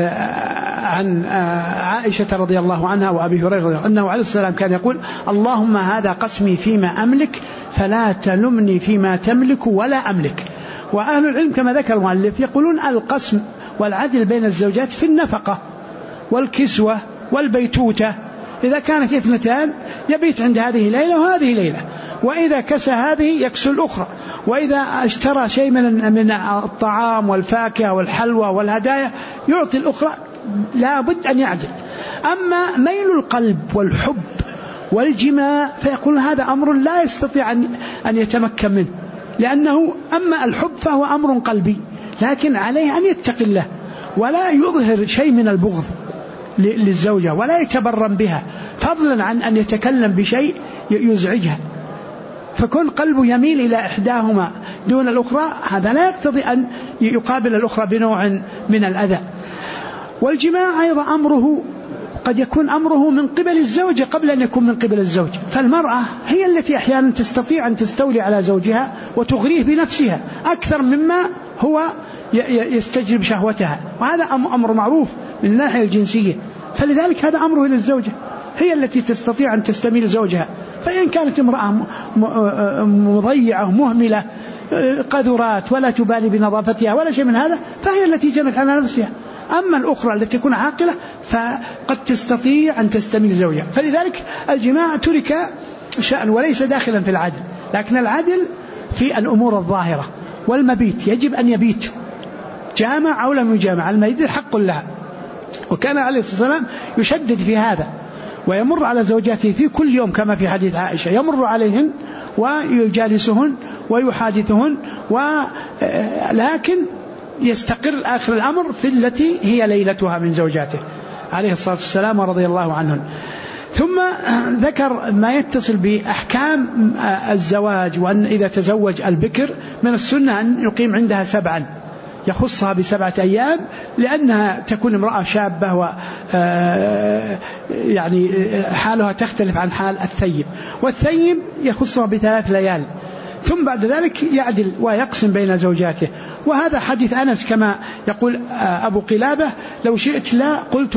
عن عائشة رضي الله عنها وأبي هريرة رضي الله عنه أنه عليه السلام كان يقول: اللهم هذا قسمي فيما أملك فلا تلمني فيما تملك ولا أملك. وأهل العلم كما ذكر المؤلف يقولون القسم والعدل بين الزوجات في النفقة والكسوة والبيتوتة، إذا كانت اثنتان يبيت عند هذه ليلة وهذه ليلة، وإذا كسى هذه يكسو الأخرى، وإذا اشترى شيء من الطعام والفاكهة والحلوى والهدايا يعطي الأخرى، لا بد أن يعدل. أما ميل القلب والحب والجماع فيقول هذا أمر لا يستطيع أن يتمكن منه، لأنه أما الحب فهو أمر قلبي، لكن عليه أن يتقي الله ولا يظهر شيء من البغض للزوجة ولا يتبرم بها، فضلا عن أن يتكلم بشيء يزعجها. فكون قلبه يميل إلى إحداهما دون الأخرى هذا لا يقتضي أن يقابل الأخرى بنوع من الأذى. والجماع أيضا أمره قد يكون أمره من قبل الزوجة قبل أن يكون من قبل الزوج، فالمرأة هي التي أحيانا تستطيع أن تستولي على زوجها وتغريه بنفسها أكثر مما هو يستجلب شهوتها، وهذا أمر معروف من الناحية الجنسية، فلذلك هذا أمره للزوجة، هي التي تستطيع أن تستميل زوجها. فإن كانت امرأة مضيعة مهملة قذرات ولا تبالي بنظافتها ولا شيء من هذا فهي التي جنت على نفسها. أما الأخرى التي تكون عاقلة فقد تستطيع أن تستميل زوجها، فلذلك الجماع ترك شأن وليس داخلا في العدل، لكن العدل في الأمور الظاهرة. والمبيت يجب أن يبيت جامع أو لم يجامع، المبيت حق لها، وكان عليه الصلاة والسلام يشدد في هذا ويمر على زوجاته في كل يوم كما في حديث عائشة، يمر عليهن ويجالسهن ويحادثهن، ولكن يستقر آخر الأمر في التي هي ليلتها من زوجاته عليه الصلاة والسلام ورضي الله عنهن. ثم ذكر ما يتصل بأحكام الزواج، وأن إذا تزوج البكر من السنة أن يقيم عندها 7، يخصها ب7 أيام، لأنها تكون امرأة شابة و يعني حالها تختلف عن حال الثيب، والثيب يخصها ب3 ليال، ثم بعد ذلك يعدل ويقسم بين زوجاته. وهذا حديث أنس كما يقول أبو قلابة: لو شئت لا قلت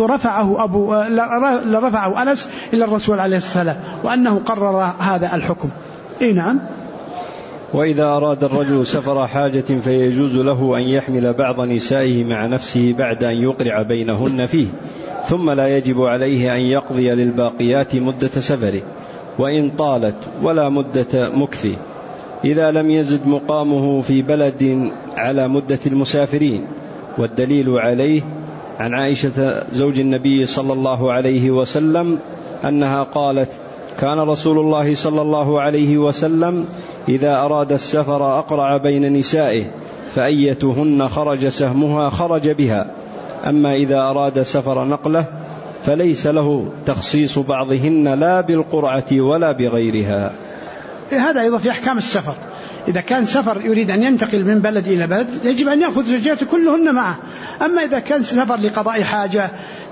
لرفعه أنس إلى الرسول عليه السلام، وأنه قرر هذا الحكم. نعم. وإذا أراد الرجل سفر حاجة فيجوز له أن يحمل بعض نسائه مع نفسه بعد أن يقرع بينهن فيه، ثم لا يجب عليه أن يقضي للباقيات مدة سفره وإن طالت ولا مدة مكثه، إذا لم يزد مقامه في بلد على مدة المسافرين. والدليل عليه عن عائشة زوج النبي صلى الله عليه وسلم أنها قالت: كان رسول الله صلى الله عليه وسلم إذا أراد السفر أقرع بين نسائه، فأيتهن خرج سهمها خرج بها، أما إذا أراد سفر نقله فليس له تخصيص بعضهن لا بالقرعة ولا بغيرها. هذا أيضا في أحكام السفر، إذا كان سفر يريد أن ينتقل من بلد إلى بلد يجب أن يأخذ زوجاته كلهن معه. أما إذا كان سفر لقضاء حاجة،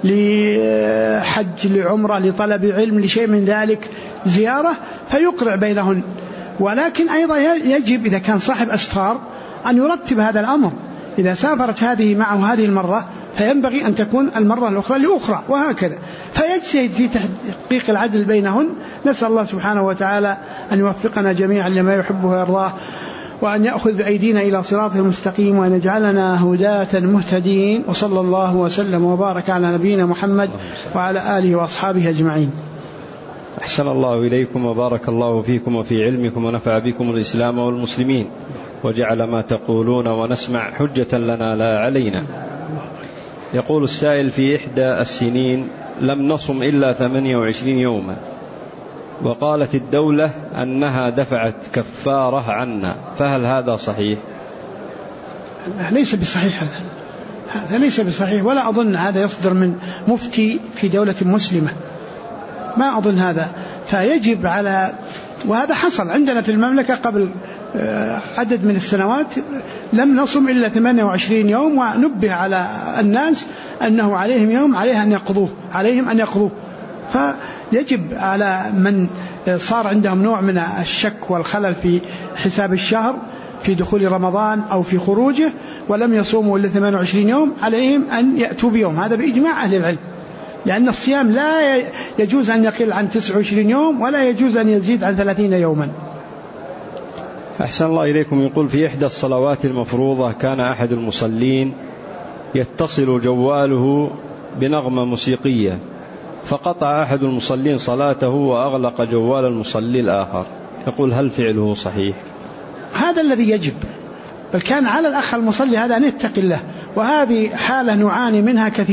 لحج، لعمرة، لطلب علم، لشيء من ذلك، زيارة، فيقرع بينهن. ولكن أيضا يجب إذا كان صاحب أسفار أن يرتب هذا الأمر، إذا سافرت هذه معه هذه المرة فينبغي أن تكون المرة الأخرى لأخرى، وهكذا، فيجتهد في تحقيق العدل بينهن. نسأل الله سبحانه وتعالى أن يوفقنا جميعا لما يحبه ويرضاه، وأن يأخذ بأيدينا إلى صراط المستقيم، وأن يجعلنا هداة مهتدين. وصلى الله وسلم وبارك على نبينا محمد وعلى آله وأصحابه أجمعين. أحسن الله إليكم وبارك الله فيكم وفي علمكم، ونفع بكم الإسلام والمسلمين، وجعل ما تقولون ونسمع حجة لنا لا علينا. يقول السائل: في إحدى السنين لم نصم إلا 28 يوما، وقالت الدولة أنها دفعت كفارة عنا، فهل هذا صحيح؟ ليس بصحيح، هذا ليس بصحيح، ولا أظن هذا يصدر من مفتي في دولة مسلمة، ما أظن هذا. فيجب على، وهذا حصل عندنا في المملكة قبل عدد من السنوات لم نصم إلا 28 يوم، ونبه على الناس أنه عليهم أن يقضوه. فيجب على من صار عندهم نوع من الشك والخلل في حساب الشهر في دخول رمضان أو في خروجه ولم يصوموا إلا 28 يوم عليهم أن يأتوا بيوم، هذا بإجماع أهل العلم، لأن الصيام لا يجوز أن يقل عن 29 يوم ولا يجوز أن يزيد عن 30 يوما. أحسن الله إليكم. يقول في إحدى الصلوات المفروضة كان أحد المصلين يتصل جواله بنغمة موسيقية، فقطع أحد المصلين صلاته وأغلق جوال المصلي الآخر، يقول هل فعله صحيح؟ هذا الذي يجب، بل كان على الأخ المصلي هذا أن يتقي الله، وهذه حالة نعاني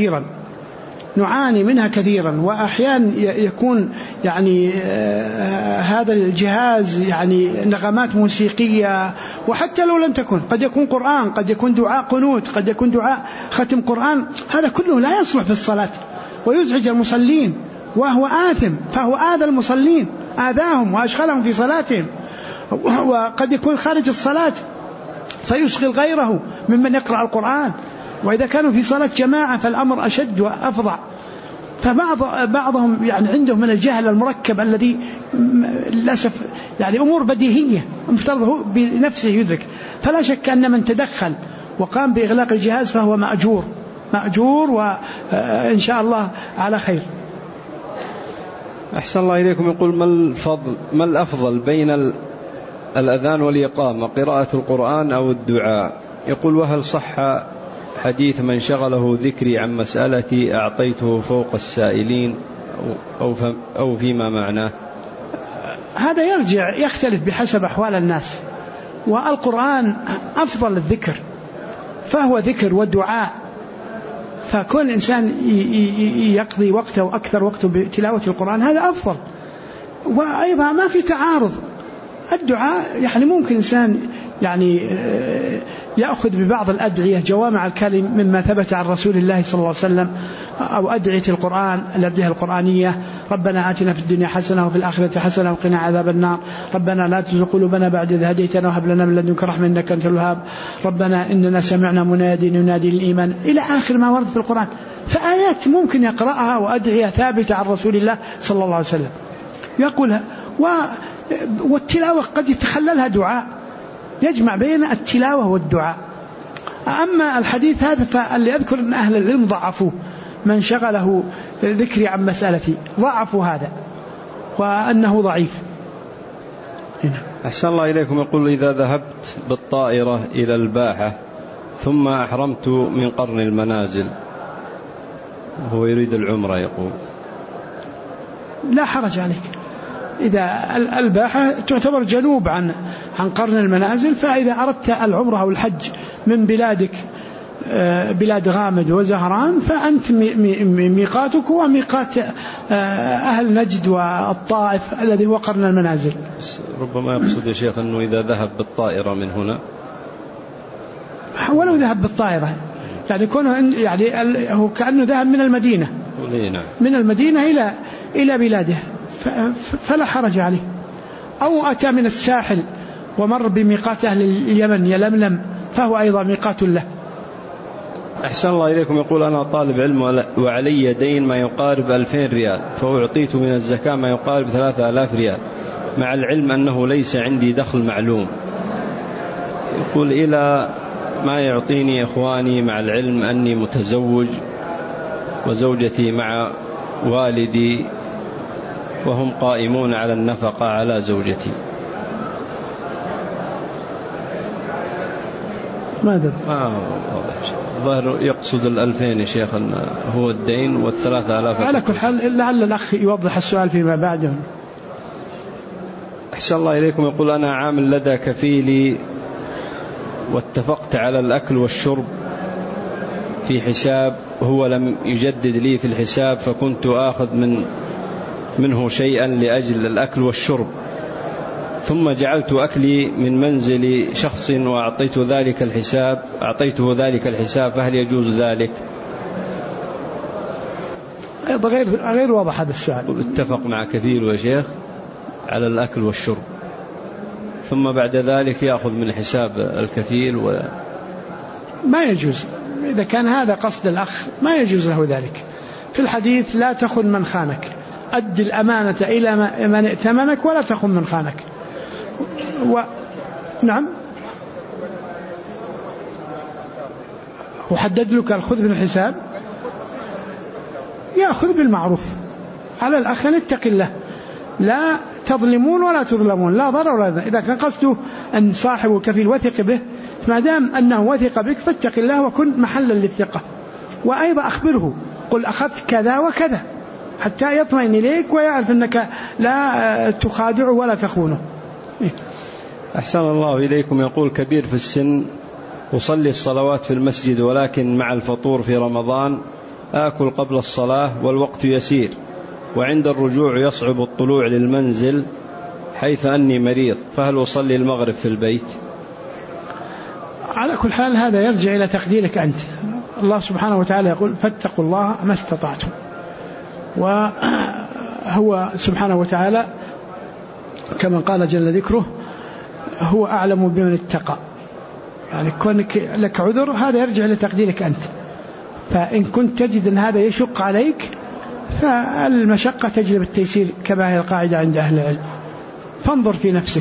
منها كثيرا، وأحيانا يكون يعني هذا الجهاز يعني نغمات موسيقية، وحتى لو لم تكن قد يكون قرآن، قد يكون دعاء قنوت، قد يكون دعاء ختم قرآن، هذا كله لا يصلح في الصلاة ويزعج المصلين وهو آثم، فهو آذى المصلين، آذاهم وأشغلهم في صلاتهم، وقد يكون خارج الصلاة فيشغل غيره ممن يقرأ القرآن، وإذا كانوا في صلاة جماعة فالأمر أشد وأفظع. فبعضهم يعني عندهم من الجهل المركب الذي للأسف يعني أمور بديهية مفترض بنفسه يدرك، فلا شك أن من تدخل وقام بإغلاق الجهاز فهو مأجور وإن شاء الله على خير. أحسن الله إليكم. يقول ما الأفضل بين الأذان والإقامة، قراءة القرآن أو الدعاء؟ يقول وهل صح حديث من شغله ذكري عن مسألتي أعطيته فوق السائلين أو فيما معناه؟ هذا يختلف بحسب أحوال الناس، والقرآن أفضل الذكر، فهو ذكر ودعاء، فكون الإنسان يقضي وقته وأكثر وقته بتلاوة القرآن هذا أفضل. وأيضا ما في تعارض، الدعاء يعني ممكن إنسان يعني يأخذ ببعض الأدعية جوامع الكلم مما ثبت عن رسول الله صلى الله عليه وسلم، أو أدعية القرآن الأدعية القرآنية: ربنا آتنا في الدنيا حسنة وفي الآخرة حسنة وقنا عذاب النار، ربنا لا تزغ قلوبنا بعد إذ هديتنا وهب لنا من لدنك رحمة إنك أنت الوهاب، ربنا إننا سمعنا منادي ينادي للإيمان، إلى آخر ما ورد في القرآن. فآيات ممكن يقرأها وأدعية ثابتة عن رسول الله صلى الله عليه وسلم يقولها، والتلاوة قد يتخللها دعاء، يجمع بين التلاوة والدعاء. أما الحديث هذا فاللي أذكر أن أهل العلم ضعفوه، من شغله ذكري عن مسألتي، ضعفوا هذا وأنه ضعيف. هنا. أحسن الله إليكم. يقول إذا ذهبت بالطائرة إلى الباحة ثم أحرمت من قرن المنازل، هو يريد العمرة، يقول لا حرج عليك، إذا الباحة تعتبر جنوب عن قرن المنازل، فإذا أردت العمرة أو الحج من بلادك بلاد غامد وزهران فأنت ميقاتك هو ميقات أهل نجد والطائف الذي هو قرن المنازل. ربما يقصد يا شيخ أنه إذا ذهب بالطائرة من هنا، ولو ذهب بالطائرة يعني كونه يعني هو كأنه ذهب من المدينة، من المدينة إلى بلاده فلا حرج عليه، أو أتى من الساحل ومر بميقات أهل اليمن يلملم فهو أيضا ميقات له. أحسن الله إليكم. يقول أنا طالب علم وعلي دين ما يقارب 2000 ريال، فأعطيت من الزكاة ما يقارب 3000 ريال، مع العلم أنه ليس عندي دخل معلوم. يقول إلى ما يعطيني إخواني، مع العلم أني متزوج وزوجتي مع والدي وهم قائمون على النفقة على زوجتي. ماذا؟ ظاهر يقصد 2000 يا شيخ هو الدين وال3000. على كل حال لعل الأخ يوضح السؤال فيما بعده. أحسن الله إليكم. يقول أنا عامل لدى كفيلي واتفقت على الأكل والشرب في حساب، هو لم يجدد لي في الحساب، فكنت آخذ منه شيئا لأجل الأكل والشرب، ثم جعلت أكلي من منزل شخص وأعطيته ذلك الحساب، فهل يجوز ذلك؟ أيضا غير واضح هذا السؤال. اتفق مع كفيل يا شيخ على الأكل والشرب، ثم بعد ذلك يأخذ من حساب الكفيل ما يجوز. إذا كان هذا قصد الأخ ما يجوز له ذلك. في الحديث لا تخن من خانك، أد الأمانة إلى من ائتمنك ولا تخن من خانك. نعم، وحدد لك الخذ من الحساب، يأخذ بالمعروف على الأخ أن اتق الله، لا تظلمون ولا تظلمون، لا ضرر ولا ذنب. إذا كان قصده أن صاحب الكفيل وثق به، ما دام أنه وثق بك فاتق الله وكن محلا للثقة. وأيضا أخبره، قل أخذت كذا وكذا، حتى يطمئن إليك ويعرف أنك لا تخادعه ولا تخونه. أحسن الله إليكم. يقول كبير في السن، أصلي الصلوات في المسجد ولكن مع الفطور في رمضان آكل قبل الصلاة والوقت يسير، وعند الرجوع يصعب الطلوع للمنزل حيث أني مريض، فهل أصلي المغرب في البيت؟ على كل حال هذا يرجع إلى تقديرك أنت. الله سبحانه وتعالى يقول فاتقوا الله ما استطعتم، وهو سبحانه وتعالى كما قال جل ذكره هو أعلم بمن اتقى. يعني كونك لك عذر هذا يرجع إلى تقديرك أنت، فإن كنت تجد أن هذا يشق عليك فالمشقة تجلب التيسير كما هي القاعدة عند أهل العلم، فانظر في نفسك.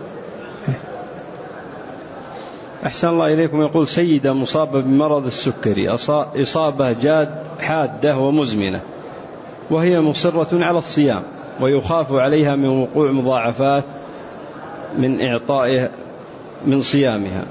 أحسن الله إليكم. يقول سيدة مصابة بمرض السكري إصابة حادة ومزمنة، وهي مصرة على الصيام، ويخاف عليها من وقوع مضاعفات من إعطائها من صيامها.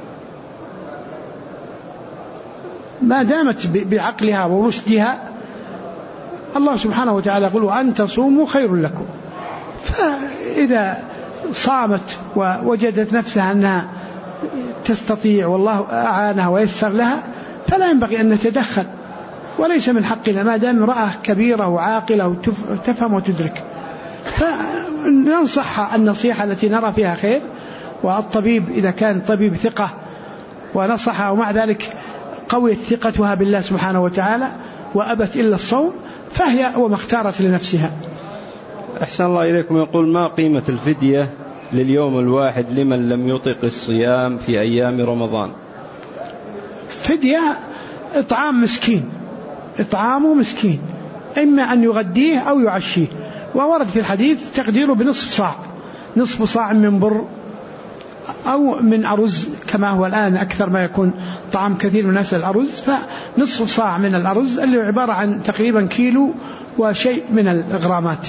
ما دامت بعقلها ورشدها الله سبحانه وتعالى يقول وأن تصوموا خير لكم. فإذا صامت ووجدت نفسها أنها تستطيع والله أعانها ويسر لها فلا ينبغي أن نتدخل، وليس من حقنا ما دام امرأة كبيرة وعاقلة وتفهم وتدرك. فننصحها النصيحة التي نرى فيها خير، والطبيب إذا كان طبيب ثقة ونصحها ومع ذلك قويت ثقتها بالله سبحانه وتعالى وأبت إلا الصوم فهي وما اختارت لنفسها. أحسن الله إليكم. يقول ما قيمة الفدية لليوم الواحد لمن لم يطق الصيام في أيام رمضان؟ فدية إطعام مسكين، إطعامه مسكين، إما أن يغديه أو يعشيه، وورد في الحديث تقديره بنصف صاع، نصف صاع من بر أو من أرز كما هو الآن أكثر ما يكون طعام كثير من الناس الأرز، فنصف صاع من الأرز اللي عبارة عن تقريبا كيلو وشيء من الغرامات.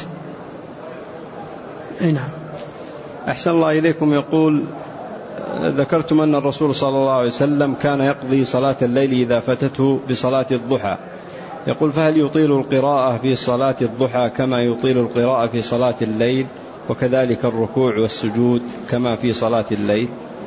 نعم. أحسن الله إليكم. يقول ذكرتم أن الرسول صلى الله عليه وسلم كان يقضي صلاة الليل إذا فتته بصلاة الضحى، يقول فهل يطيل القراءة في صلاة الضحى كما يطيل القراءة في صلاة الليل، وكذلك الركوع والسجود كما في صلاة الليل؟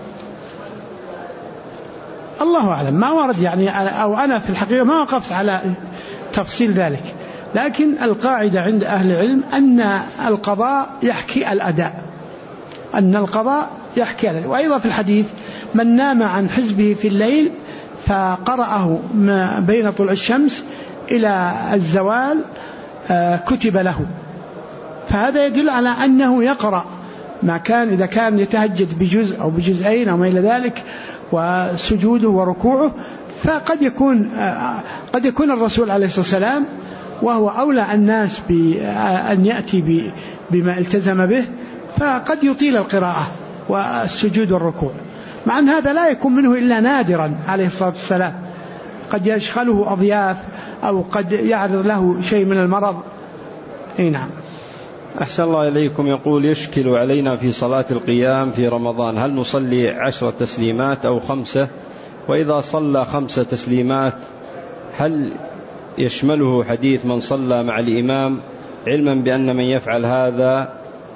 الله أعلم، ما ورد يعني، أو أنا في الحقيقة ما وقفت على تفصيل ذلك، لكن القاعدة عند أهل العلم أن القضاء يحكي الأداء، أن القضاء يحكي الأداء. وأيضا في الحديث من نام عن حزبه في الليل فقرأه بين طلوع الشمس إلى الزوال كتب له، فهذا يدل على أنه يقرأ ما كان، إذا كان يتهجد بجزء أو بجزئين أو ما إلى ذلك، وسجوده وركوعه، فقد يكون الرسول عليه الصلاة والسلام وهو أولى الناس بأن يأتي بما التزم به، فقد يطيل القراءة والسجود والركوع، مع أن هذا لا يكون منه إلا نادرا عليه الصلاة والسلام، قد يشغله أضياف أو قد يعرض له شيء من المرض. نعم. أحسن الله إليكم. يقول يشكل علينا في صلاة القيام في رمضان هل نصلي 10 تسليمات أو 5؟ وإذا صلى 5 تسليمات هل يشمله حديث من صلى مع الإمام، علما بأن من يفعل هذا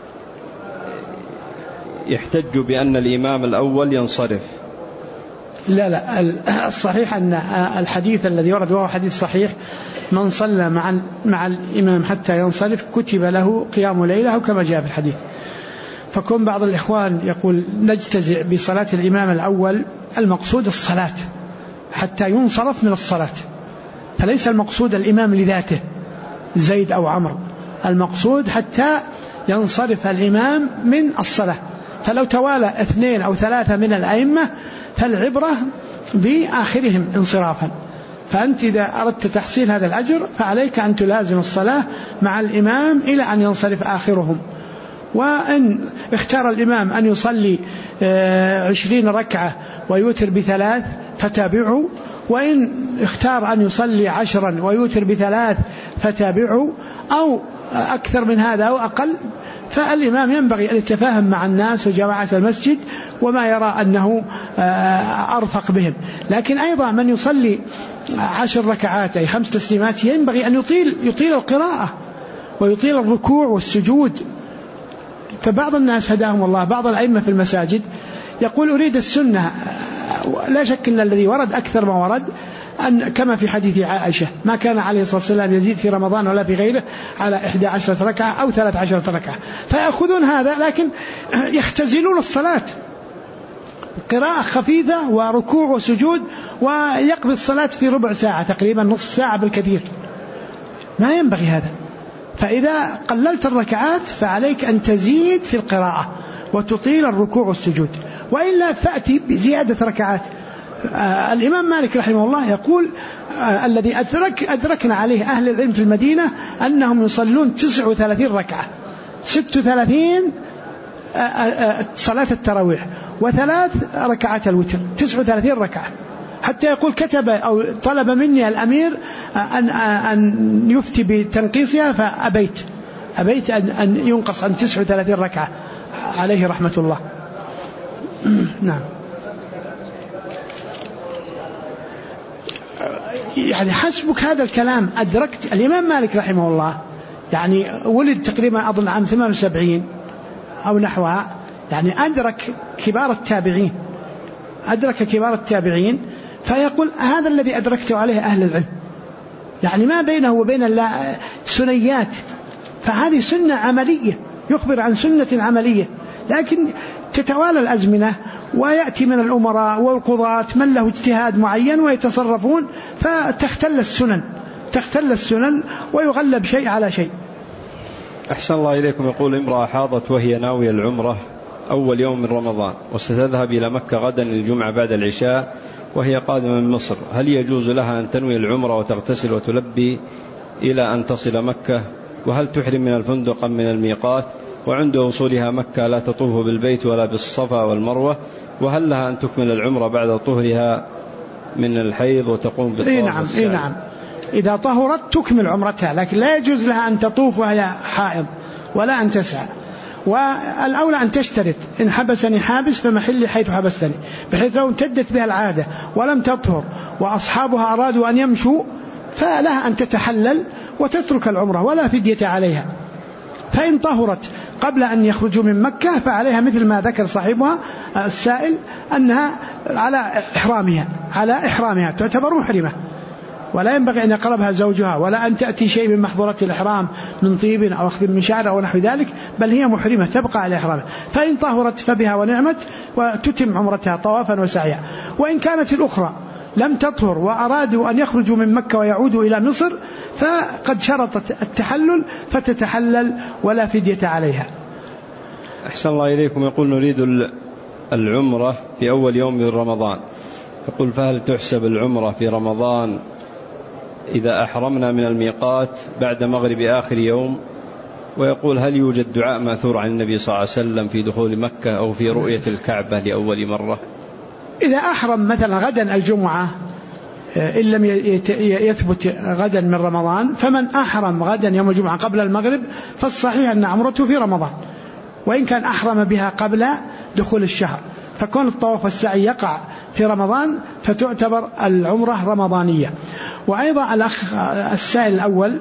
يحتج بأن الإمام الأول ينصرف؟ لا، الصحيح أن الحديث الذي ورد وهو حديث صحيح، من صلى مع الإمام حتى ينصرف كتب له قيام ليلة، أو كما جاء في الحديث. فكون بعض الإخوان يقول نجتزئ بصلاة الإمام الأول، المقصود الصلاة حتى ينصرف من الصلاة، فليس المقصود الإمام لذاته زيد أو عمرو، المقصود حتى ينصرف الإمام من الصلاة، فلو توالى 2 أو 3 من الأئمة فالعبرة بآخرهم انصرافا. فأنت إذا أردت تحصيل هذا الأجر فعليك أن تلازم الصلاة مع الإمام إلى أن ينصرف آخرهم. وإن اختار الإمام أن يصلي 20 ركعة ويوتر ب3 فتابعوا، وإن اختار أن يصلي 10 ويوتر ب3 فتابعوا، أو أكثر من هذا أو أقل، فالإمام ينبغي أن يتفاهم مع الناس وجماعة المسجد وما يرى أنه أرفق بهم. لكن أيضا من يصلي 10 ركعات أي 5 تسليمات ينبغي أن يطيل القراءة ويطيل الركوع والسجود. فبعض الناس هداهم الله، بعض الأئمة في المساجد يقول أريد السنة. لا شك أن الذي ورد أكثر ما ورد أن كما في حديث عائشة ما كان عليه الصلاة والسلام يزيد في رمضان ولا في غيره على 11 ركعة أو 13 ركعة، فيأخذون هذا لكن يختزلون الصلاة، قراءة خفيفة وركوع وسجود، ويقضي الصلاة في ربع ساعة تقريبا، نصف ساعة بالكثير. ما ينبغي هذا. فإذا قللت الركعات فعليك أن تزيد في القراءة وتطيل الركوع والسجود، وإلا فأتي بزيادة ركعات. الإمام مالك رحمه الله يقول الذي أدركنا عليه أهل العلم في المدينة أنهم يصلون 39 ركعة، 36 صلاة التراويح و3 ركعات الوتر، 39 ركعة. حتى يقول كتب أو طلب مني الأمير أن يفتي بتنقيصها فأبيت أن ينقص عن 39 ركعة عليه رحمة الله. نعم. يعني حسبك هذا الكلام أدركت. الإمام مالك رحمه الله يعني ولد تقريبا أظن عام 78 أو نحوها، يعني أدرك كبار التابعين، فيقول هذا الذي أدركت عليه أهل العلم، يعني ما بينه وبين الله سنيات، فهذه سنة عملية، يخبر عن سنة عملية. لكن تتوالى الأزمنة ويأتي من الأمراء والقضاة من له اجتهاد معين ويتصرفون، فتختل السنن ويغلب شيء على شيء. أحسن الله إليكم. يقول امرأة حاضت وهي ناوية العمرة أول يوم من رمضان وستذهب إلى مكة غدا الجمعة بعد العشاء وهي قادمة من مصر، هل يجوز لها أن تنوي العمرة وتغتسل وتلبي إلى أن تصل مكة؟ وهل تحرم من الفندق أم من الميقات؟ وعند وصولها مكة لا تطوف بالبيت ولا بالصفا والمروة؟ وهل لها أن تكمل العمرة بعد طهرها من الحيض وتقوم بالطواف؟ نعم. إذا طهرت تكمل عمرتها، لكن لا يجوز لها أن تطوف وهي حائض ولا أن تسعى. والأولى أن تشترط إن حبسني حابس فمحلي حيث حبستني، بحيث لو امتدت بها العادة ولم تطهر وأصحابها أرادوا أن يمشوا فلها أن تتحلل وتترك العمرة ولا فدية عليها. فإن طهرت قبل أن يخرجوا من مكة فعليها مثل ما ذكر صاحبها السائل أنها على إحرامها تعتبر محرمة، ولا ينبغي أن يقربها زوجها ولا أن تأتي شيء من محظورات الإحرام من طيب أو أخذ من شعر أو نحو ذلك، بل هي محرمة تبقى على إحرامها. فإن طهرت فبها ونعمت وتتم عمرتها طوافا وسعيا. وإن كانت الأخرى لم تطهر وأرادوا أن يخرجوا من مكة ويعودوا إلى مصر فقد شرطت التحلل فتتحلل ولا فدية عليها. أحسن الله إليكم. يقول نريد العمرة في أول يوم من رمضان، يقول فهل تحسب العمرة في رمضان إذا أحرمنا من الميقات بعد مغرب آخر يوم؟ ويقول هل يوجد دعاء ماثور عن النبي صلى الله عليه وسلم في دخول مكة أو في رؤية الكعبة لأول مرة؟ إذا أحرم مثلا غدا الجمعة إن لم يثبت غدا من رمضان، فمن أحرم غدا يوم الجمعة قبل المغرب فالصحيح أن عمرته في رمضان، وإن كان أحرم بها قبل دخول الشهر، فكون الطواف والسعي يقع في رمضان فتعتبر العمرة رمضانية. وأيضا الأخ السائل الأول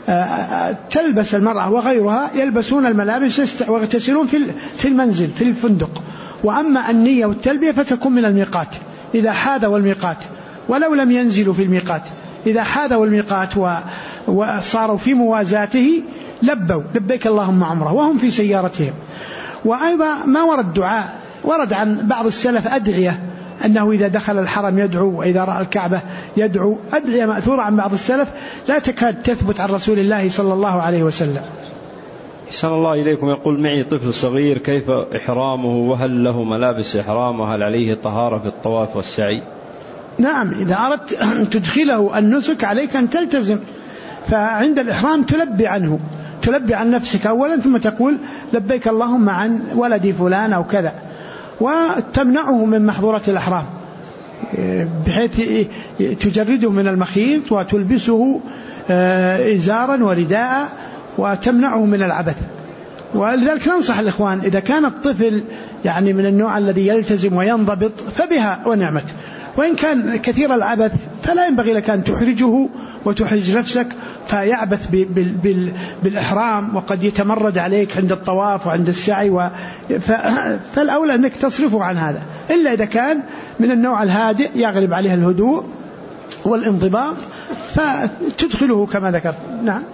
تلبس المرأة وغيرها يلبسون الملابس ويغتسلون في المنزل في الفندق، وأما النية والتلبية فتكون من الميقات إذا حاذوا الميقات ولو لم ينزلوا في الميقات. إذا حاذوا الميقات وصاروا في موازاته لبوا لبيك اللهم عمره وهم في سيارتهم. وأيضا ما ورد دعاء، ورد عن بعض السلف أدعية أنه إذا دخل الحرم يدعو وإذا رأى الكعبة يدعو، أدعية مأثورة عن بعض السلف لا تكاد تثبت عن رسول الله صلى الله عليه وسلم. أحسن الله إليكم. يقول معي طفل صغير، كيف إحرامه؟ وهل له ملابس إحرام؟ وهل عليه طهارة في الطواف والسعي؟ نعم، إذا أردت أن تدخله النسك عليك أن تلتزم، فعند الإحرام تلبي عنه، تلبي عن نفسك أولا، ثم تقول لبيك اللهم عن ولدي فلان أو كذا، وتمنعه من محظورة الإحرام بحيث تجرده من المخيط وتلبسه إزارا ورداء وتمنعه من العبث. ولذلك ننصح الإخوان إذا كان الطفل يعني من النوع الذي يلتزم وينضبط فبها ونعمت، وإن كان كثير العبث فلا ينبغي لك أن تحرجه وتحرج نفسك فيعبث بالإحرام، وقد يتمرد عليك عند الطواف وعند السعي، فالأولى أنك تصرفه عن هذا، إلا إذا كان من النوع الهادئ يغلب عليه الهدوء والانضباط فتدخله كما ذكرت. نعم.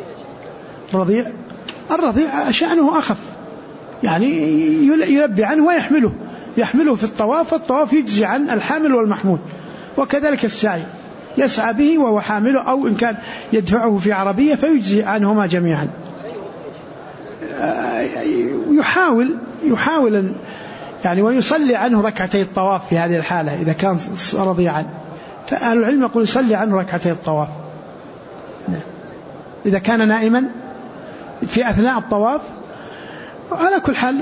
الرضيع شأنه أخف، يعني يلبي عنه ويحمله في الطواف، والطواف يجزي عن الحامل والمحمول، وكذلك السعي يسعى به وهو حامله، أو إن كان يدفعه في عربية فيجزي عنهما جميعا. يحاول يعني ويصلي عنه ركعتي الطواف في هذه الحالة إذا كان رضيعا، فأهل العلم يقول يصلي عنه ركعتي الطواف. إذا كان نائما في أثناء الطواف على كل حال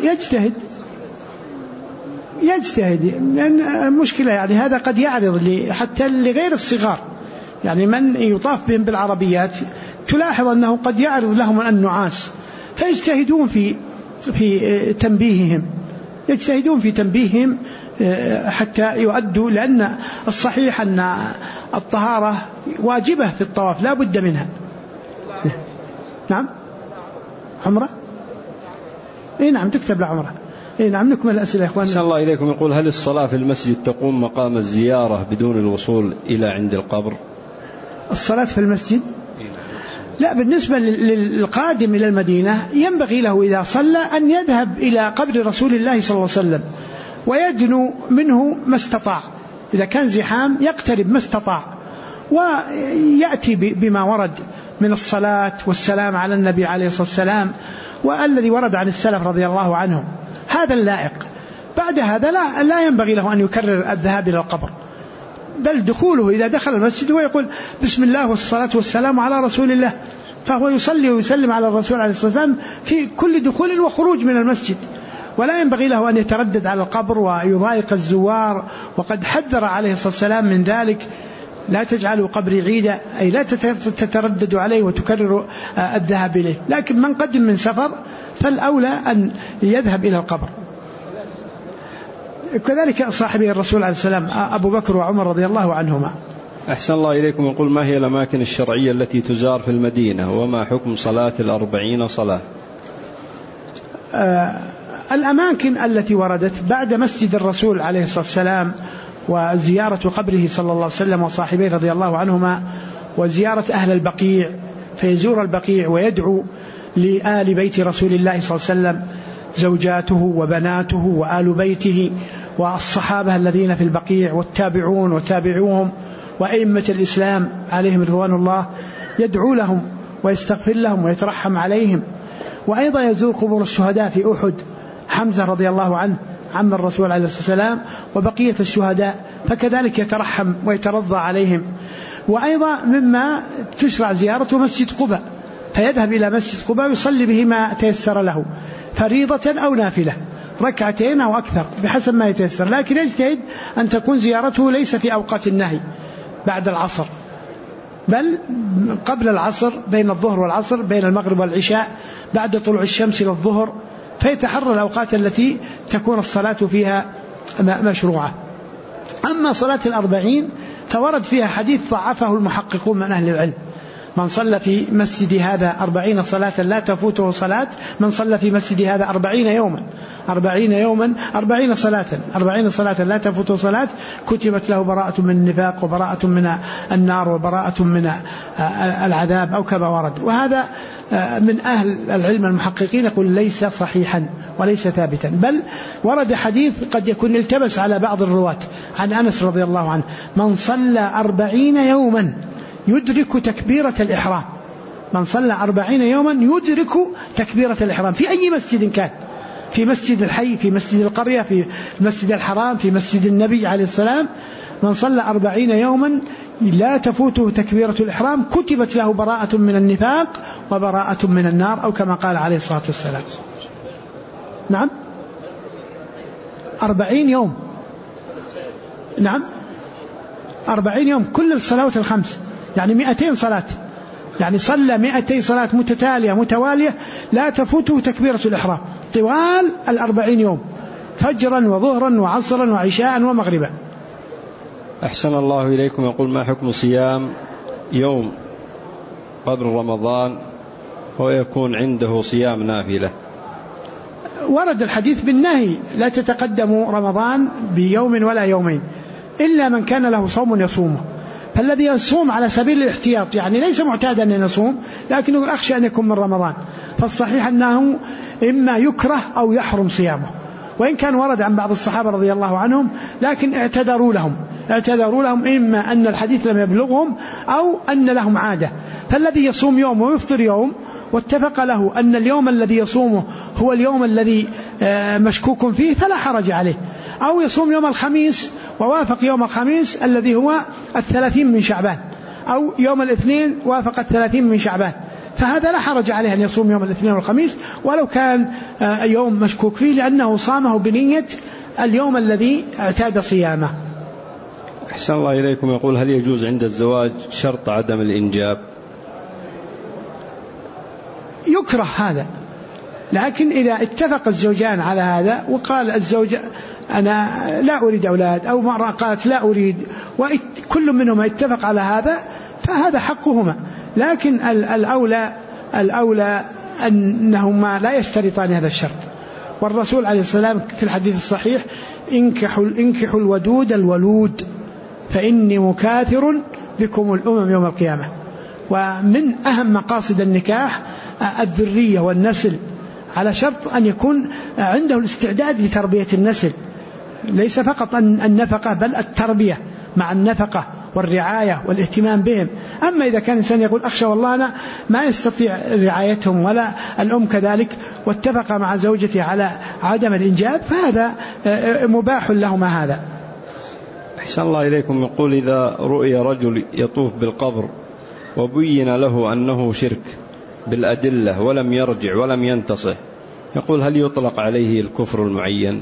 يجتهد، لأن المشكلة يعني هذا قد يعرض حتى لغير الصغار، يعني من يطاف بهم بالعربيات تلاحظ أنه قد يعرض لهم النعاس، فيجتهدون في تنبيههم حتى يؤدوا، لأن الصحيح أن الطهارة واجبة في الطواف لا بد منها. نعم. عمرة؟ نعم تكتب لعمرة. نعم. نكمل الأسئلة يا إخوان. إن شاء الله إليكم. يقول هل الصلاة في المسجد تقوم مقام الزيارة بدون الوصول إلى عند القبر؟ الصلاة في المسجد؟ لا، بالنسبة للقادم إلى المدينة ينبغي له إذا صلى أن يذهب إلى قبر رسول الله صلى الله عليه وسلم ويدنو منه ما استطاع، إذا كان زحام يقترب ما استطاع، ويأتي بما ورد من الصلاة والسلام على النبي عليه الصلاة والسلام والذي ورد عن السلف رضي الله عنهم، هذا اللائق. بعد هذا لا ينبغي له أن يكرر الذهاب إلى القبر، بل دخوله إذا دخل المسجد ويقول بسم الله والصلاة والسلام على رسول الله، فهو يصلي ويسلم على الرسول عليه الصلاة والسلام في كل دخول وخروج من المسجد، ولا ينبغي له أن يتردد على القبر ويضايق الزوار، وقد حذر عليه الصلاة والسلام من ذلك: لا تجعلوا قبري عيدا، أي لا تترددوا عليه وتكرروا الذهاب إليه. لكن من قدم من سفر فالأولى أن يذهب إلى القبر. كذلك صاحبي الرسول عليه السلام أبو بكر وعمر رضي الله عنهما. أحسن الله إليكم. يقول ما هي الأماكن الشرعية التي تزار في المدينة، وما حكم صلاة 40 صلاة؟ الأماكن التي وردت بعد مسجد الرسول عليه الصلاة والسلام وزيارة قبره صلى الله عليه وسلم وصاحبيه رضي الله عنهما، وزيارة أهل البقيع فيزور البقيع ويدعو لآل بيت رسول الله صلى الله عليه وسلم، زوجاته وبناته وآل بيته والصحابة الذين في البقيع والتابعون وتابعوهم وأئمة الإسلام عليهم رضوان الله، يدعو لهم ويستغفر لهم ويترحم عليهم. وأيضا يزور قبور الشهداء في أحد، حمزة رضي الله عنه عم الرسول عليه الصلاة والسلام وبقية الشهداء، فكذلك يترحم ويترضى عليهم. وأيضا مما تشرع زيارة مسجد قباء، فيذهب إلى مسجد قباء ويصلي به ما تيسر له، فريضة أو نافلة، ركعتين أو أكثر بحسب ما يتيسر، لكن يجتهد أن تكون زيارته ليس في أوقات النهي بعد العصر، بل قبل العصر، بين الظهر والعصر، بين المغرب والعشاء، بعد طلوع الشمس إلى الظهر، فيتحرى الأوقات التي تكون الصلاة فيها مشروعة. أما صلاة 40 فورد فيها حديث ضعفه المحققون من أهل العلم: من صلى في مسجد هذا 40 صلاة لا تفوته صلاة، من صلى في مسجد هذا 40 يوما 40 صلاة لا تفوته صلاة، كتبت له براءة من النفاق وبراءة من النار وبراءة من العذاب، أو كما ورد. وهذا من أهل العلم المحققين يقول ليس صحيحا وليس ثابتا، بل ورد حديث قد يكون التبس على بعض الرواة عن أنس رضي الله عنه: من صلى 40 يوما يدرك تكبيرة الإحرام، من صلى 40 يوما يدرك تكبيرة الإحرام في أي مسجد كان، في مسجد الحي، في مسجد القرية، في المسجد الحرام، في مسجد النبي عليه السلام، من صلى 40 يوما لا تفوته تكبيرة الإحرام كتبت له براءة من النفاق وبراءة من النار، أو كما قال عليه الصلاة والسلام. نعم 40 يوم، نعم 40 يوم كل الصلوات الخمس، يعني 200 صلاة، يعني صلى 200 صلاة متتالية متوالية لا تفوته تكبيرة الإحرام طوال 40 يوم، فجرا وظهرا وعصرا وعشاء ومغربا. أحسن الله إليكم. يقول: ما حكم صيام يوم قبل رمضان ويكون عنده صيام نافلة؟ ورد الحديث بالنهي: لا تتقدموا رمضان بيوم ولا يومين إلا من كان له صوم يصومه. فالذي يصوم على سبيل الاحتياط، يعني ليس معتادا أن يصوم لكنه أخشى أن يكون من رمضان، فالصحيح أنه إما يكره أو يحرم صيامه، وإن كان ورد عن بعض الصحابة رضي الله عنهم لكن اعتذروا لهم إما أن الحديث لم يبلغهم أو أن لهم عادة. فالذي يصوم يوم ويفطر يوم واتفق له أن اليوم الذي يصومه هو اليوم الذي مشكوك فيه فلا حرج عليه، أو يصوم يوم الخميس ووافق يوم الخميس الذي هو 30 من شعبان، أو يوم الاثنين وافق 30 من شعبان، فهذا لا حرج عليه أن يصوم يوم الاثنين والخميس ولو كان يوم مشكوك فيه، لأنه صامه بنية اليوم الذي اعتاد صيامه. أحسن الله إليكم. يقول: هل يجوز عند الزواج شرط عدم الإنجاب؟ يكره هذا، لكن إذا اتفق الزوجان على هذا وقال الزوج أنا لا أريد أولاد، أو مرة قالت لا أريد، وكل منهما اتفق على هذا فهذا حقهما، لكن الأولى أنهما لا يشترطان هذا الشرط. والرسول عليه السلام في الحديث الصحيح: انكحوا الودود الولود فإني مكاثر بكم الأمم يوم القيامة. ومن أهم مقاصد النكاح الذرية والنسل، على شرط أن يكون عنده الاستعداد لتربية النسل، ليس فقط النفقة بل التربية مع النفقة والرعاية والاهتمام بهم. أما إذا كان إنسان يقول أخشى والله أنا ما يستطيع رعايتهم ولا الأم كذلك، واتفق مع زوجته على عدم الإنجاب، فهذا مباح لهما هذا. أحسن الله إليكم. يقول: إذا رؤي رجل يطوف بالقبر وبين له أنه شرك بالأدلة ولم يرجع ولم ينتصح، يقول: هل يطلق عليه الكفر المعين؟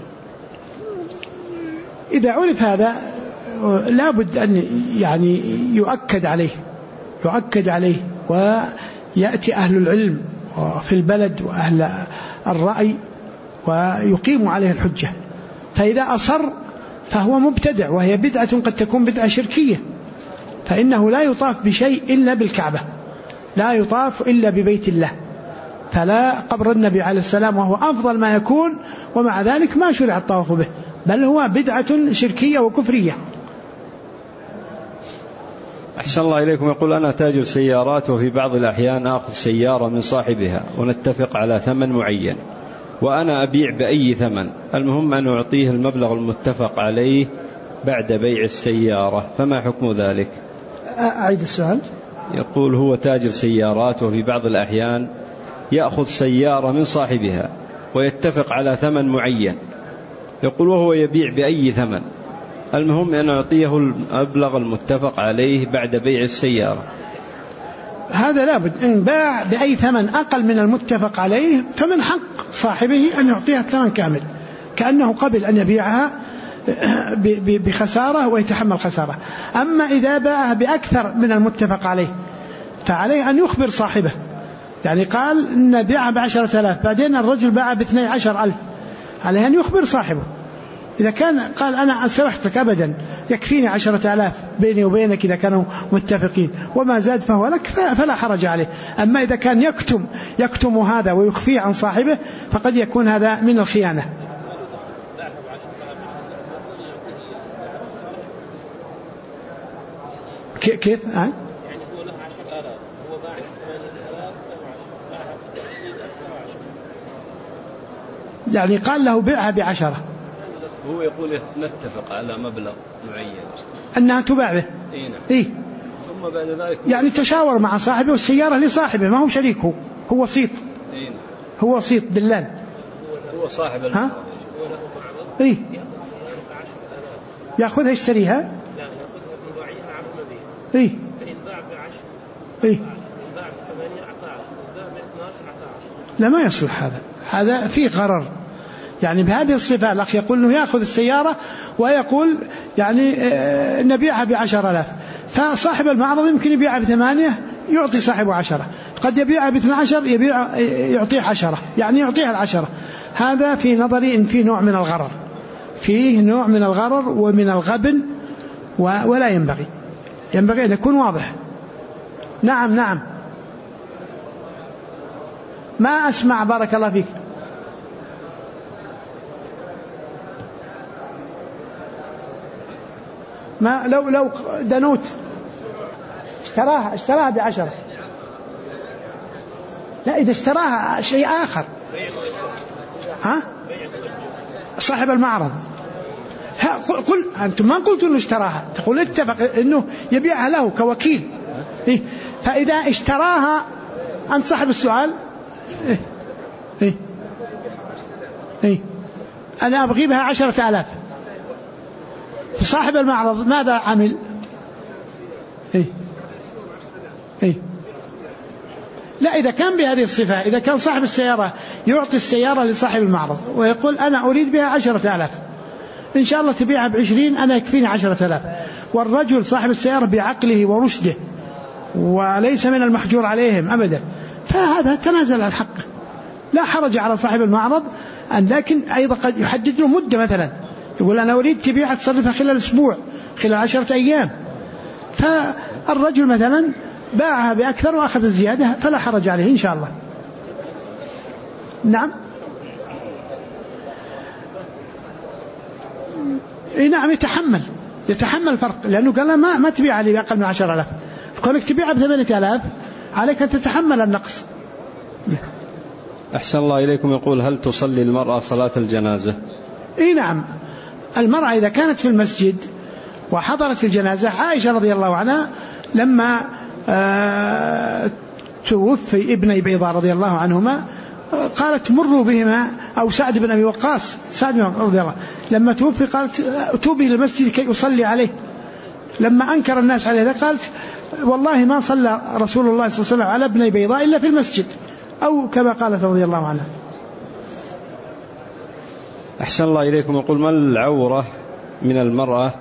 إذا عرف هذا لابد أن يعني يؤكد عليه ويأتي أهل العلم في البلد وأهل الرأي ويقيم عليه الحجة. فإذا أصر فهو مبتدع، وهي بدعة قد تكون بدعة شركية، فإنه لا يطاف بشيء إلا بالكعبة، لا يطاف إلا ببيت الله، فلا قبر النبي عليه السلام وهو أفضل ما يكون، ومع ذلك ما شرع الطواف به، بل هو بدعة شركية وكفرية. أحسن الله إليكم. يقول: أنا تاجر سيارات، وفي بعض الأحيان أخذ سيارة من صاحبها ونتفق على ثمن معين، وأنا أبيع بأي ثمن، المهم أن أعطيه المبلغ المتفق عليه بعد بيع السيارة، فما حكم ذلك؟ أعيد السؤال. يقول: هو تاجر سيارات، وفي بعض الأحيان يأخذ سيارة من صاحبها ويتفق على ثمن معين، يقول وهو يبيع بأي ثمن، المهم أن أعطيه المبلغ المتفق عليه بعد بيع السيارة. هذا لابد إن باع بأي ثمن أقل من المتفق عليه فمن حق صاحبه أن يعطيها الثمن كامل، كأنه قبل أن يبيعها بخسارة ويتحمل خسارة. أما إذا باعها بأكثر من المتفق عليه فعليه أن يخبر صاحبه، يعني قال إن بيعها ب10,000 بعدين الرجل باعها ب12,000، عليه أن يخبر صاحبه. إذا كان قال أنا سمحتك أبدا يكفيني 10,000 بيني وبينك إذا كانوا متفقين وما زاد فهو لك فلا حرج عليه. أما إذا كان يكتم هذا ويخفيه عن صاحبه فقد يكون هذا من الخيانة. كيف؟ يعني هو له 10,000 هو باع 8,000 يعني قال له بيعها ب10، هو يقول نتفق على مبلغ معين أنها تباع به. إيه ثم بعد ذلك يعني تشاور مع صاحبه والسيارة لصاحبه ما هو شريكه، هو وسيط، هو وسيط دلال، هو صاحب المعرض. إيه يأخذها يشتريها؟ لا يأخذها في باعها على المبيع. إيه فإن باع ب10 إيه إن باع ب8 أعطاه 10، باع ب12 أعطاه 10. لا ما يصلح هذا فيه غرر. يعني بهذه الصفة الأخ يقول أنه يأخذ السيارة ويقول يعني نبيعها ب10,000، فصاحب المعرض يمكن يبيعها ب8 يعطي صاحبه 10، قد يبيعها ب12 يعطيه 10، يعني يعطيها 10. هذا في نظري إن فيه نوع من الغرر، فيه نوع من الغرر ومن الغبن، ولا ينبغي أن يكون واضح. نعم ما أسمع بارك الله فيك. ما لو دنوت اشتراها ب10، لا إذا اشتراها شيء آخر، ها صاحب المعرض قل أنتم ما قلتوا إنه اشتراها، تقول اتفق إنه يبيعها له كوكيل. إيه؟ فإذا اشتراها أنت صاحب السؤال إيه؟ أنا أبغي بها 10,000، صاحب المعرض ماذا عمل؟ إيه؟ لا إذا كان بهذه الصفة، إذا كان صاحب السيارة يعطي السيارة لصاحب المعرض ويقول أنا أريد بها 10,000، إن شاء الله تبيعها ب20 أنا يكفيني 10,000، والرجل صاحب السيارة بعقله ورشده وليس من المحجور عليهم أبدا، فهذا تنازل عن حقه، لا حرج على صاحب المعرض. لكن أيضا قد يحدد له مدة، مثلا يقول أنا أريد تبيعها تصرفها خلال أسبوع، خلال 10 أيام، فالرجل مثلا باعها بأكثر وأخذ الزيادة فلا حرج عليه إن شاء الله. نعم نعم يتحمل الفرق، لأنه قال ما تبيع لي بأقل من 10,000، فكونك تبيع ب8,000 عليك أن تتحمل النقص. أحسن الله إليكم. يقول هل تصلي المرأة صلاة الجنازة؟ نعم، المرأة إذا كانت في المسجد وحضرت الجنازة، عائشة رضي الله عنها لما توفي ابني بيضاء رضي الله عنهما قالت مروا بهما، أو سعد بن أبي وقاص رضي الله لما توفي قالت توبي للمسجد كي أصلي عليه. لما أنكر الناس عليه قالت والله ما صلى رسول الله صلى الله عليه وسلم على ابني بيضاء إلا في المسجد، أو كما قالت رضي الله عنها. أحسن الله إليكم. يقول ما العورة من المرأة،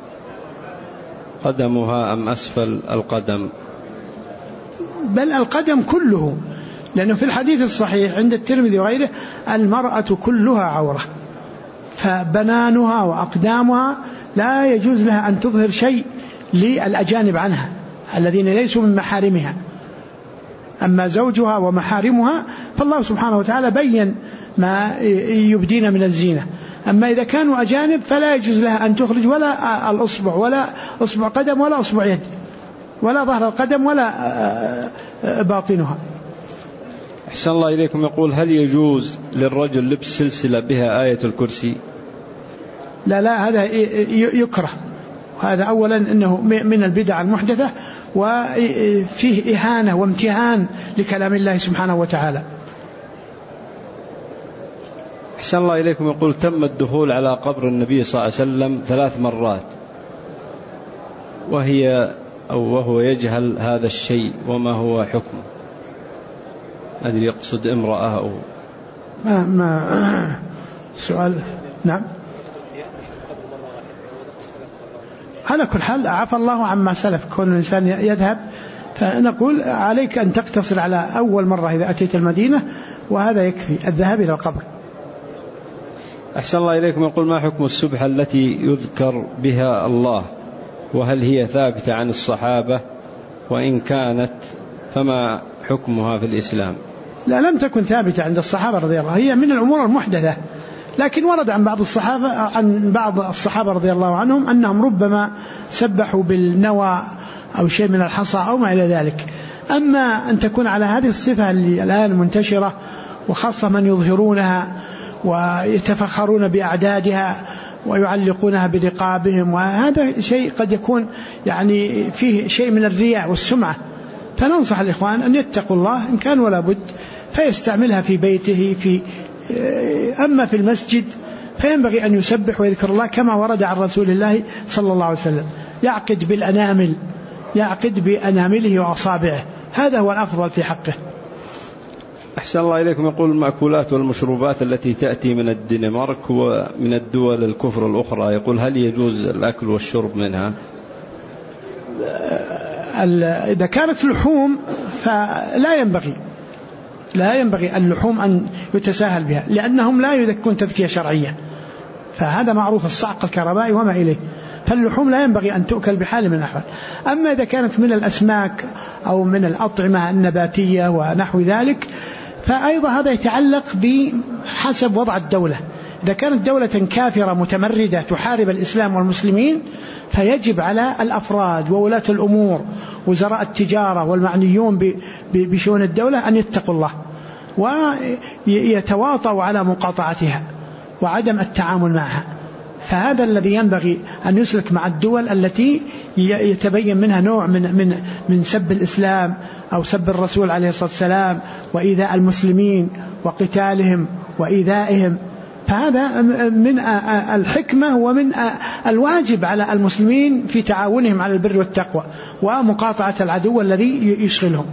قدمها أم أسفل القدم؟ بل القدم كله، لأنه في الحديث الصحيح عند الترمذي وغيره المرأة كلها عورة، فبنانها وأقدامها لا يجوز لها أن تظهر شيء للأجانب عنها الذين ليسوا من محارمها. أما زوجها ومحارمها فالله سبحانه وتعالى بين ما يبدين من الزينة. أما إذا كانوا أجانب فلا يجوز لها أن تخرج ولا الأصبع، ولا أصبع قدم، ولا أصبع يد، ولا ظهر القدم، ولا باطنها. أحسن الله إليكم. يقول هل يجوز للرجل لبس سلسلة بها آية الكرسي؟ لا هذا يكره، هذا أولا أنه من البدع المحدثة، وفيه إهانة وامتهان لكلام الله سبحانه وتعالى. أحسن الله إليكم. يقول تم الدخول على قبر النبي صلى الله عليه وسلم 3 مرات وهو يجهل هذا الشيء، وما هو حكمه؟ أدري يقصد امرأة أو ما سؤال. نعم، على كل حال عفى الله عما سلف، كون الإنسان يذهب، فنقول عليك أن تقتصر على أول مرة إذا أتيت المدينة، وهذا يكفي الذهاب إلى القبر. أحسن الله إليكم. يقول ما حكم السبحة التي يذكر بها الله، وهل هي ثابتة عن الصحابة، وإن كانت فما حكمها في الإسلام؟ لا، لم تكن ثابتة عند الصحابة رضي الله، هي من الأمور المحدثة، لكن ورد عن بعض الصحابة رضي الله عنهم أنهم ربما سبحوا بالنوى أو شيء من الحصى أو ما إلى ذلك. أما أن تكون على هذه الصفة اللي الآن منتشرة، وخاصة من يظهرونها ويتفخرون بأعدادها ويعلقونها برقابهم، وهذا شيء قد يكون يعني فيه شيء من الرياء والسمعة. فننصح الإخوان أن يتقوا الله إن كان ولا بد، فيستعملها في بيته. أما في المسجد فينبغي أن يسبح ويذكر الله كما ورد عن رسول الله صلى الله عليه وسلم، يعقد بأنامله وأصابعه، هذا هو الأفضل في حقه. أحسن الله إليكم. يقول المأكولات والمشروبات التي تأتي من الدنمارك ومن الدول الكفر الأخرى، يقول هل يجوز الأكل والشرب منها؟ إذا كانت لحوم فلا ينبغي اللحوم أن يتساهل بها، لأنهم لا يذكون تذكية شرعية، فهذا معروف، الصعق الكهربائي وما إليه، فاللحوم لا ينبغي أن تؤكل بحال من الأحوال. أما إذا كانت من الأسماك أو من الأطعمة النباتية ونحو ذلك فأيضا هذا يتعلق بحسب وضع الدولة. إذا كانت دولة كافرة متمردة تحارب الإسلام والمسلمين فيجب على الأفراد وولاة الأمور وزراء التجارة والمعنيون بشؤون الدولة أن يتقوا الله ويتواطوا على مقاطعتها وعدم التعامل معها. فهذا الذي ينبغي أن يسلك مع الدول التي يتبين منها نوع من سب الإسلام أو سب الرسول عليه الصلاة والسلام وإيذاء المسلمين وقتالهم وإيذائهم. فهذا من الحكمة ومن الواجب على المسلمين في تعاونهم على البر والتقوى ومقاطعة العدو الذي يشغلهم.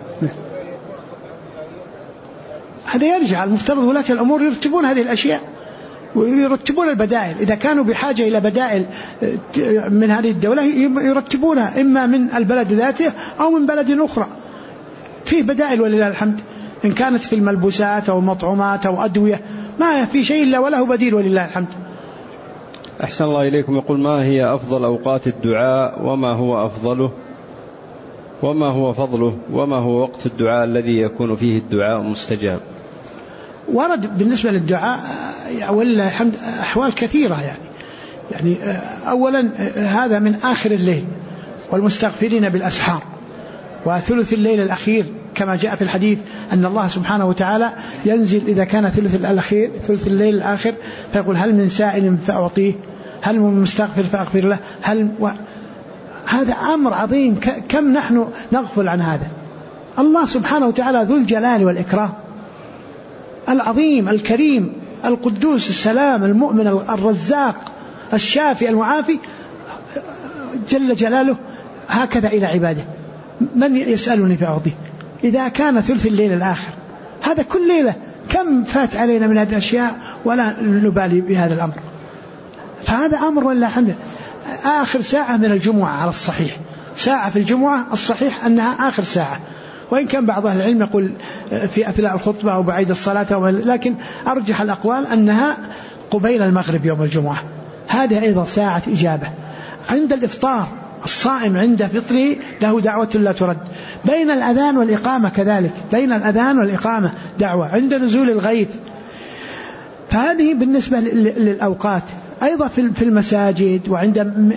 هذا يرجع المفترض ولاة الأمور يرتبون هذه الأشياء ويرتبون البدائل. إذا كانوا بحاجة إلى بدائل من هذه الدولة يرتبونها إما من البلد ذاته أو من بلد أخرى. فيه بدائل ولله الحمد، إن كانت في الملبوسات أو مطعومات أو أدوية ما في شيء إلا وله بديل ولله الحمد. أحسن الله إليكم. يقول ما هي أفضل أوقات الدعاء وما هو أفضله وما هو فضله وما هو وقت الدعاء الذي يكون فيه الدعاء مستجاب؟ ورد بالنسبة للدعاء ولله الحمد أحوال كثيرة يعني أولا هذا من آخر الليل والمستغفرين بالأسحار وثلث الليل الأخير كما جاء في الحديث أن الله سبحانه وتعالى ينزل إذا كان ثلث الليل الآخر فيقول هل من سائل فأعطيه، هل من مستغفر فأغفر له، هذا أمر عظيم. كم نحن نغفل عن هذا؟ الله سبحانه وتعالى ذو الجلال والإكرام العظيم الكريم القدوس السلام المؤمن الرزاق الشافي المعافي جل جلاله هكذا إلى عباده. من يسألني فأعطيه؟ إذا كان ثلث الليل الآخر هذا كل ليلة كم فات علينا من هذه الأشياء ولا نبالي بهذا الأمر. فهذا أمر ولا حمد. آخر ساعة من الجمعة على الصحيح، ساعة في الجمعة الصحيح أنها آخر ساعة، وإن كان بعض أهل العلم يقول في أثناء الخطبة أو بعيد الصلاة، لكن أرجح الأقوال أنها قبيل المغرب يوم الجمعة. هذه أيضا ساعة إجابة. عند الإفطار الصائم عند فطره له دعوة لا ترد. بين الأذان والإقامة كذلك، بين الأذان والإقامة دعوة. عند نزول الغيث. فهذه بالنسبة للأوقات. أيضا في المساجد وعند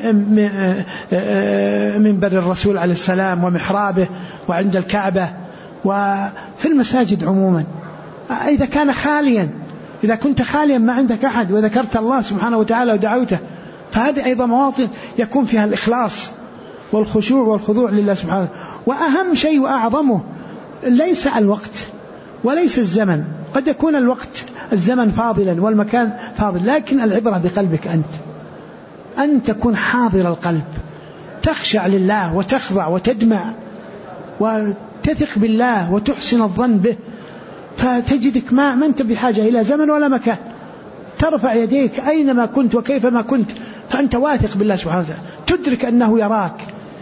منبر الرسول عليه السلام ومحرابه وعند الكعبة وفي المساجد عموما. إذا كنت خاليا ما عندك أحد وذكرت الله سبحانه وتعالى ودعوته، فهذه أيضا مواطن يكون فيها الإخلاص والخشوع والخضوع لله سبحانه. وأهم شيء وأعظمه ليس الوقت وليس الزمن. قد يكون الزمن فاضلا والمكان فاضل، لكن العبرة بقلبك أن تكون حاضر القلب، تخشع لله وتخضع وتدمع وتثق بالله وتحسن الظن به، فتجدك ما أنت بحاجة إلى زمن ولا مكان. ترفع يديك أينما كنت وكيفما كنت فأنت واثق بالله سبحانه وتعالى، تدرك أنه يراك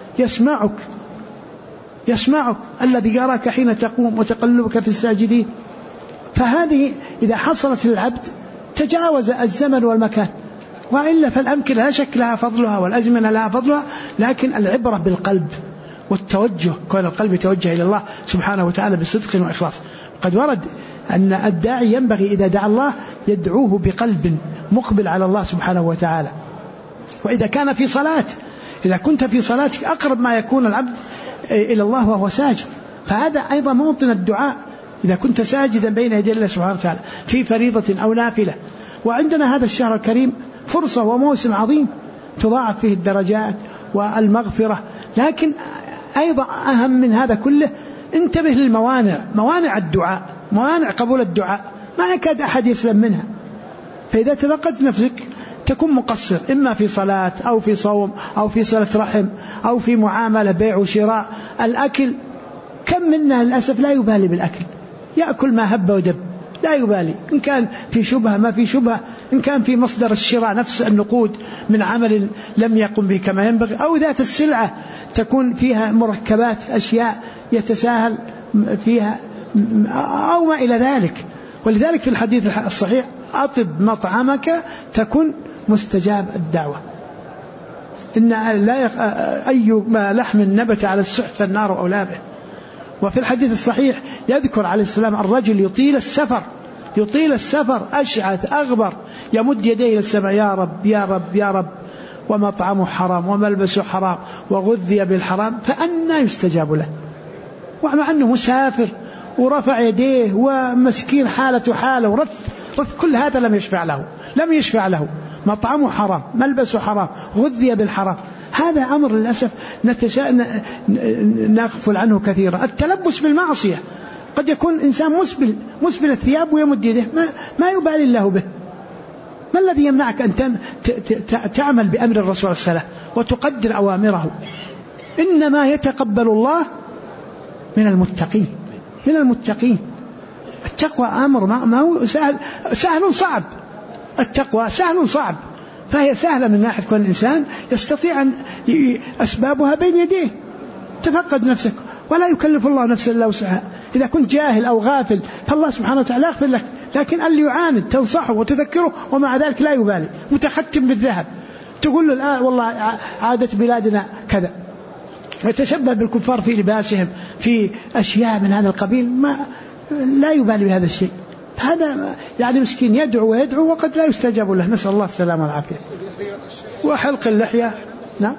يسمعك الذي يراك حين تقوم وتقلبك في الساجدين. فهذه إذا حصلت للعبد تجاوز الزمن والمكان. وإلا فالأمكنة لا شك لها فضلها والأزمنة لها فضلها، لكن العبرة بالقلب والتوجه، كون القلب يتوجه إلى الله سبحانه وتعالى بصدق وإخلاص. قد ورد أن الداعي ينبغي إذا دعا الله يدعوه بقلب مقبل على الله سبحانه وتعالى. وإذا كان في صلاة، إذا كنت في صلاتك أقرب ما يكون العبد إلى الله وهو ساجد، فهذا أيضا موطن الدعاء إذا كنت ساجدا بين يدي الله سبحانه وتعالى في فريضة أو نافلة. وعندنا هذا الشهر الكريم فرصة وموسم عظيم تضاعف فيه الدرجات والمغفرة. لكن أيضا أهم من هذا كله انتبه للموانع، موانع الدعاء، موانع قبول الدعاء ما يكاد أحد يسلم منها. فإذا تفقدت نفسك تكون مقصر، إما في صلاة أو في صوم أو في صلة رحم أو في معاملة بيع وشراء. الأكل كم منا للأسف لا يبالي بالأكل، يأكل ما هب ودب، لا يبالي إن كان في شبهة ما في شبهة، إن كان في مصدر الشراء نفس النقود من عمل لم يقم به كما ينبغي، أو ذات السلعة تكون فيها مركبات أشياء يتساهل فيها أو ما إلى ذلك. ولذلك في الحديث الصحيح أطب مطعمك تكن مستجاب الدعوة، إن لا أي ما لحم نبت على السحت فالنار أولى به. وفي الحديث الصحيح يذكر عليه السلام الرجل يطيل السفر أشعث أغبر يمد يديه إلى السماء يا رب يا رب يا رب، ومطعمه حرام وملبسه حرام وغذي بالحرام فأنى يستجاب له. ومع أنه مسافر ورفع يديه ومسكين حالته حاله ورث كل هذا لم يشفع له. مطعمه حرام، ملبسه حرام، غذي بالحرام. هذا أمر للأسف نغفل عنه كثيرا. التلبس بالمعصية، قد يكون إنسان مسبل الثياب ويمد يده ما يبالي الله به. ما الذي يمنعك أن تعمل بأمر الرسول صلى الله عليه وسلم وتقدر أوامره؟ إنما يتقبل الله من المتقين. التقوى أمر ما هو سهل صعب. التقوى سهل صعب، فهي سهلة من ناحية كون الإنسان يستطيع أن أسبابها بين يديه. تفقد نفسك ولا يكلف الله نفسا إلا وسعها. إذا كنت جاهل أو غافل فالله سبحانه وتعالى يغفر لك، لكن اللي يعاند تنصحه وتذكره ومع ذلك لا يبالي. متختم بالذهب تقول له الآن والله عادة بلادنا كذا، ويتشبه بالكفار في لباسهم في أشياء من هذا القبيل، لا يبالي بهذا الشيء. هذا يعني مسكين يدعو وقد لا يستجاب له، نسأل الله السلامة والعافية. وحلق اللحية نعم،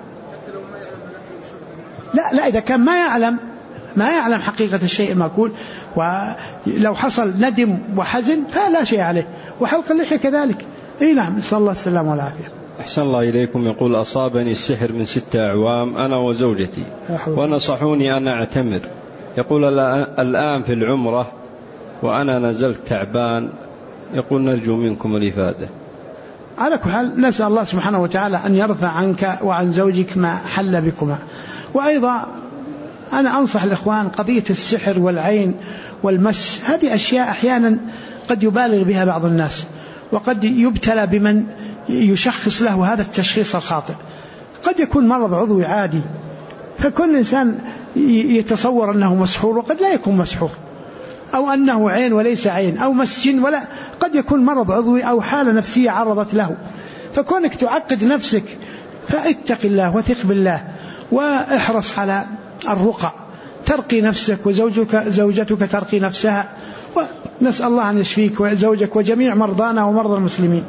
لا إذا كان ما يعلم حقيقة الشيء المقول، ولو حصل ندم وحزن فلا شيء عليه. وحلق اللحية كذلك. نعم، نسأل الله السلامة والعافية. أحسن الله إليكم. يقول أصابني السحر من 6 أعوام أنا وزوجتي ونصحوني أن أعتمر. يقول الآن في العمرة وأنا نزلت تعبان، يقول نرجو منكم الإفادة. على كل حال نسأل الله سبحانه وتعالى أن يرفع عنك وعن زوجك ما حل بكما. وأيضا أنا أنصح الإخوان قضية السحر والعين والمس، هذه أشياء أحيانا قد يبالغ بها بعض الناس، وقد يبتلى بمن يشخص له هذا التشخيص الخاطئ. قد يكون مرض عضوي عادي، فكل إنسان يتصور أنه مسحور وقد لا يكون مسحور، أو أنه عين وليس عين، أو مسجن، ولا قد يكون مرض عضوي أو حالة نفسية عرضت له. فكونك تعقد نفسك فاتق الله وثق بالله واحرص على الرقى، ترقي نفسك وزوجتك ترقي نفسها، ونسأل الله أن يشفيك وزوجك وجميع مرضانا ومرضى المسلمين.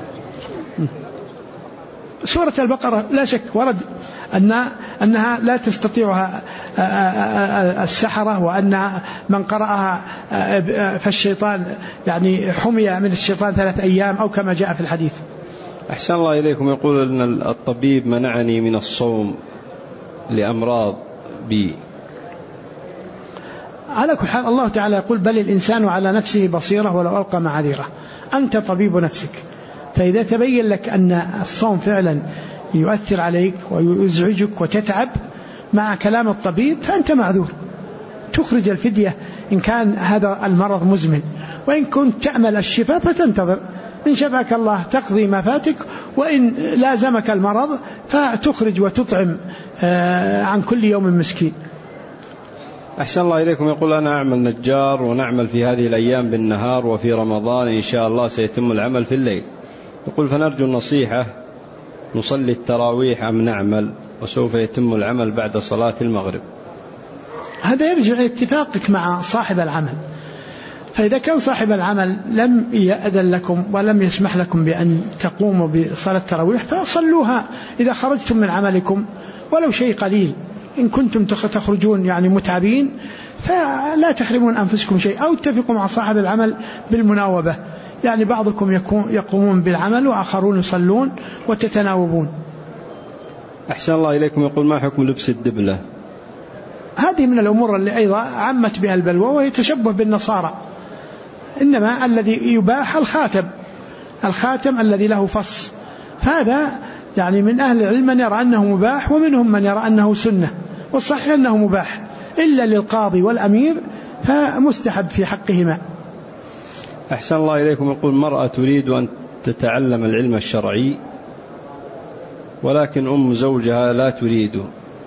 سورة البقرة لا شك ورد أنها لا تستطيعها السحرة، وأن من قرأها فالشيطان يعني حمي من الشيطان 3 أيام أو كما جاء في الحديث. أحسن الله إليكم. يقول أن الطبيب منعني من الصوم لأمراض بي. على كل حال الله تعالى يقول بل الإنسان على نفسه بصيرة ولو ألقى معاذيره. أنت طبيب نفسك، فإذا تبين لك أن الصوم فعلا يؤثر عليك ويزعجك وتتعب مع كلام الطبيب فأنت معذور، تخرج الفدية إن كان هذا المرض مزمن، وإن كنت تعمل الشفاء فتنتظر، إن شفاك الله تقضي ما فاتك، وإن لازمك المرض فتخرج وتطعم عن كل يوم مسكين. أحسن الله إليكم. يقول أنا أعمل نجار ونعمل في هذه الأيام بالنهار، وفي رمضان إن شاء الله سيتم العمل في الليل. يقول فنرجو النصيحة، نصلي التراويح أم نعمل، وسوف يتم العمل بعد صلاة المغرب. هذا يرجع إلى اتفاقك مع صاحب العمل، فإذا كان صاحب العمل لم يأذن لكم ولم يسمح لكم بأن تقوموا بصلاة التراويح فصلوها إذا خرجتم من عملكم ولو شيء قليل، إن كنتم تخرجون يعني متعبين فلا تحرمون أنفسكم شيء، أو اتفقوا مع صاحب العمل بالمناوبة، يعني بعضكم يقومون بالعمل وآخرون يصلون وتتناوبون. أحسن الله إليكم. يقول ما حكم لبس الدبلة؟ هذه من الأمور اللي أيضا عمت بها البلوى ويتشبه بالنصارى، إنما الذي يباح الخاتم الذي له فص، فهذا يعني من أهل العلم من يرى أنه مباح ومنهم من يرى أنه سنة، والصحيح أنه مباح إلا للقاضي والأمير فمستحب في حقهما. أحسن الله إليكم. يقول مرأة تريد أن تتعلم العلم الشرعي ولكن أم زوجها لا تريده،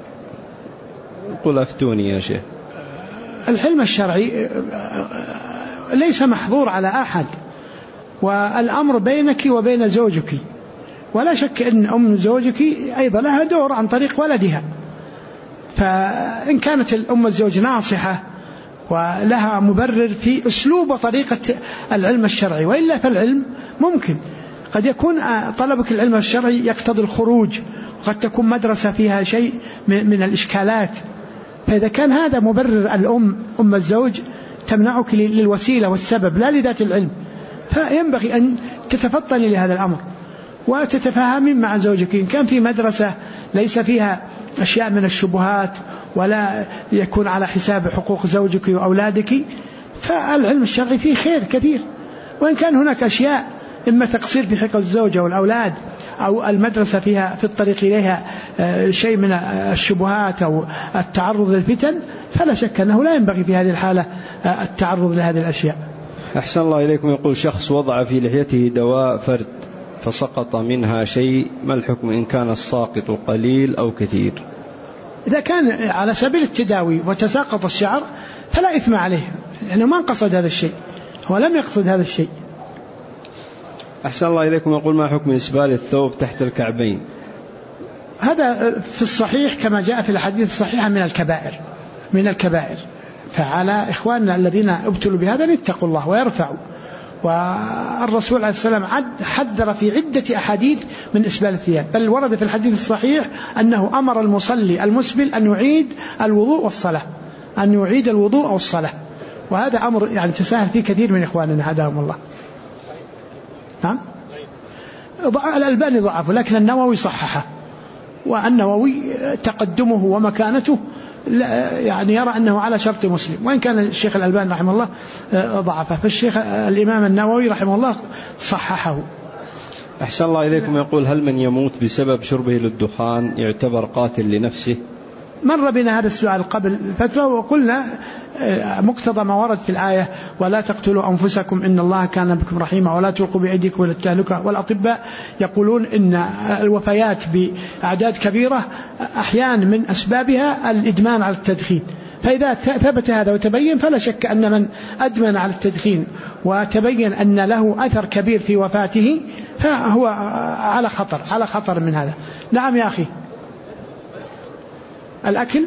قل أفتوني يا شيخ. العلم الشرعي ليس محظور على أحد، والأمر بينك وبين زوجك، ولا شك أن أم زوجك أيضا لها دور عن طريق ولدها، فإن كانت الأم الزوج ناصحة ولها مبرر في أسلوب وطريقة العلم الشرعي، وإلا فالعلم ممكن قد يكون طلبك العلم الشرعي يقتضي الخروج، وقد تكون مدرسة فيها شيء من الإشكالات، فإذا كان هذا مبرر أم الزوج تمنعك للوسيلة والسبب لا لذات العلم، فينبغي أن تتفطني لهذا الأمر وتتفاهمين مع زوجك. إن كان في مدرسة ليس فيها أشياء من الشبهات ولا يكون على حساب حقوق زوجك وأولادك فالعلم الشرعي فيه خير كثير، وإن كان هناك أشياء إما تقصير في حق الزوجة والأولاد أو المدرسة فيها في الطريق إليها شيء من الشبهات أو التعرض للفتن، فلا شك أنه لا ينبغي في هذه الحالة التعرض لهذه الأشياء. أحسن الله إليكم. يقول شخص وضع في لحيته دواء فرد فسقط منها شيء، ما الحكم إن كان الساقط قليل أو كثير؟ إذا كان على سبيل التداوي وتساقط الشعر فلا إثم عليه، لأنه ما قصد هذا الشيء، هو لم يقصد هذا الشيء. أحسن الله إليكم. يقول ما حكم إسبال الثوب تحت الكعبين؟ هذا في الصحيح كما جاء في الحديث الصحيح من الكبائر، فعلى إخواننا الذين ابتلوا بهذا يتقوا الله ويرفعوا. والرسول عليه السلام حذر في عدة أحاديث من إسبال الثياب، بل ورد في الحديث الصحيح أنه أمر المصلي المسبل أن يعيد الوضوء والصلاة، وهذا أمر يعني تساهل فيه كثير من إخواننا هداهم الله. نعم. الألباني ضعفه لكن النووي صححه، والنووي تقدمه ومكانته يعني يرى أنه على شرط مسلم، وإن كان الشيخ الألباني رحمه الله ضعفه، فالشيخ الإمام النووي رحمه الله صححه. أحسن الله إليكم. يقول هل من يموت بسبب شربه للدخان يعتبر قاتل لنفسه؟ مر بنا هذا السؤال قبل فترة وقلنا مقتضى ما ورد في الآية ولا تقتلوا أنفسكم إن الله كان بكم رحيما ولا تلقوا بأيديكم إلى التهلكة. والأطباء يقولون إن الوفيات بأعداد كبيرة أحيانا من أسبابها الإدمان على التدخين، فإذا ثبت هذا وتبين فلا شك أن من أدمن على التدخين وتبين أن له أثر كبير في وفاته فهو على خطر من هذا. نعم يا أخي. الأكل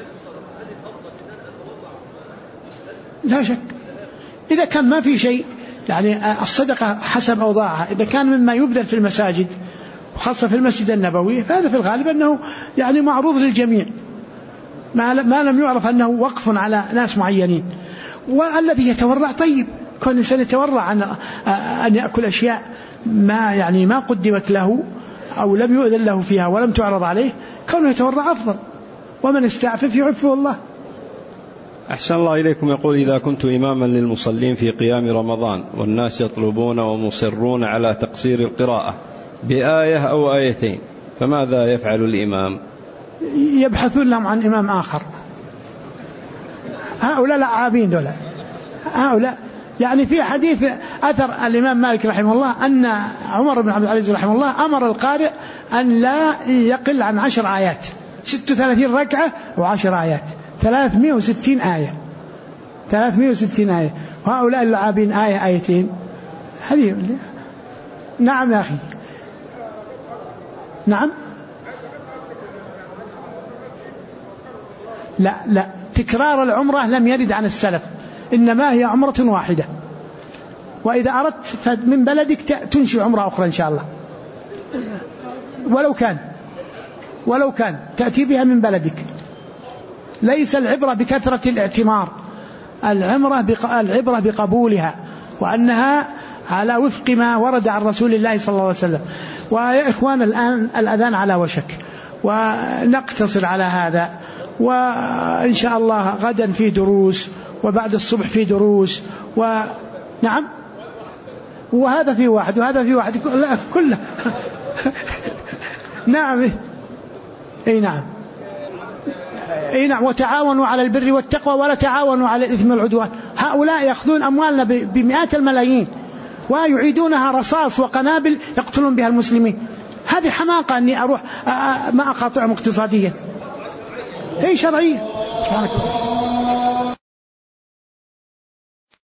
لا شك إذا كان ما في شيء، يعني الصدقة حسب أوضاعها، إذا كان مما يبذل في المساجد وخاصة في المسجد النبوي فهذا في الغالب أنه يعني معروض للجميع، ما لم يعرف أنه وقف على ناس معينين. والذي يتورع طيب، كل إنسان يتورع عن أن يأكل أشياء ما قدمت له أو لم يؤذن له فيها ولم تعرض عليه، كونه يتورع أفضل، ومن استعفف يعفه الله. أحسن الله إليكم. يقول إذا كنت إماما للمصلين في قيام رمضان والناس يطلبون ومصرون على تقصير القراءة بآية أو آيتين فماذا يفعل الإمام؟ يبحثون لهم عن إمام آخر. هؤلاء لعابين دول، هؤلاء يعني في حديث أثر الإمام مالك رحمه الله أن عمر بن عبد العزيز رحمه الله أمر القارئ أن لا يقل عن 10 آيات، 36 ركعة و10 آيات، 360 آية، 360 آية، وهؤلاء اللعابين آية آيتين هذه. نعم يا أخي. نعم. لا تكرار العمرة لم يرد عن السلف، إنما هي عمرة واحدة، وإذا أردت من بلدك تنشئ عمرة أخرى إن شاء الله، ولو كان تأتي بها من بلدك. ليس العبرة بكثرة الاعتمار، العبرة بقبولها، وأنها على وفق ما ورد عن رسول الله صلى الله عليه وسلم. ويا إخوان الآن الأذان على وشك، ونقتصر على هذا، وإن شاء الله غدا في دروس، وبعد الصبح في دروس، نعم، وهذا في واحد وهذا في واحد، لا كله نعم، اي نعم، اي نعم. وتعاونوا على البر والتقوى ولا تعاونوا على الإثم والعدوان. هؤلاء يأخذون أموالنا بمئات الملايين ويعيدونها رصاص وقنابل يقتلون بها المسلمين. هذه حماقة أني أروح ما أقاطعهم اقتصاديا، هي شرعية. سبحانك.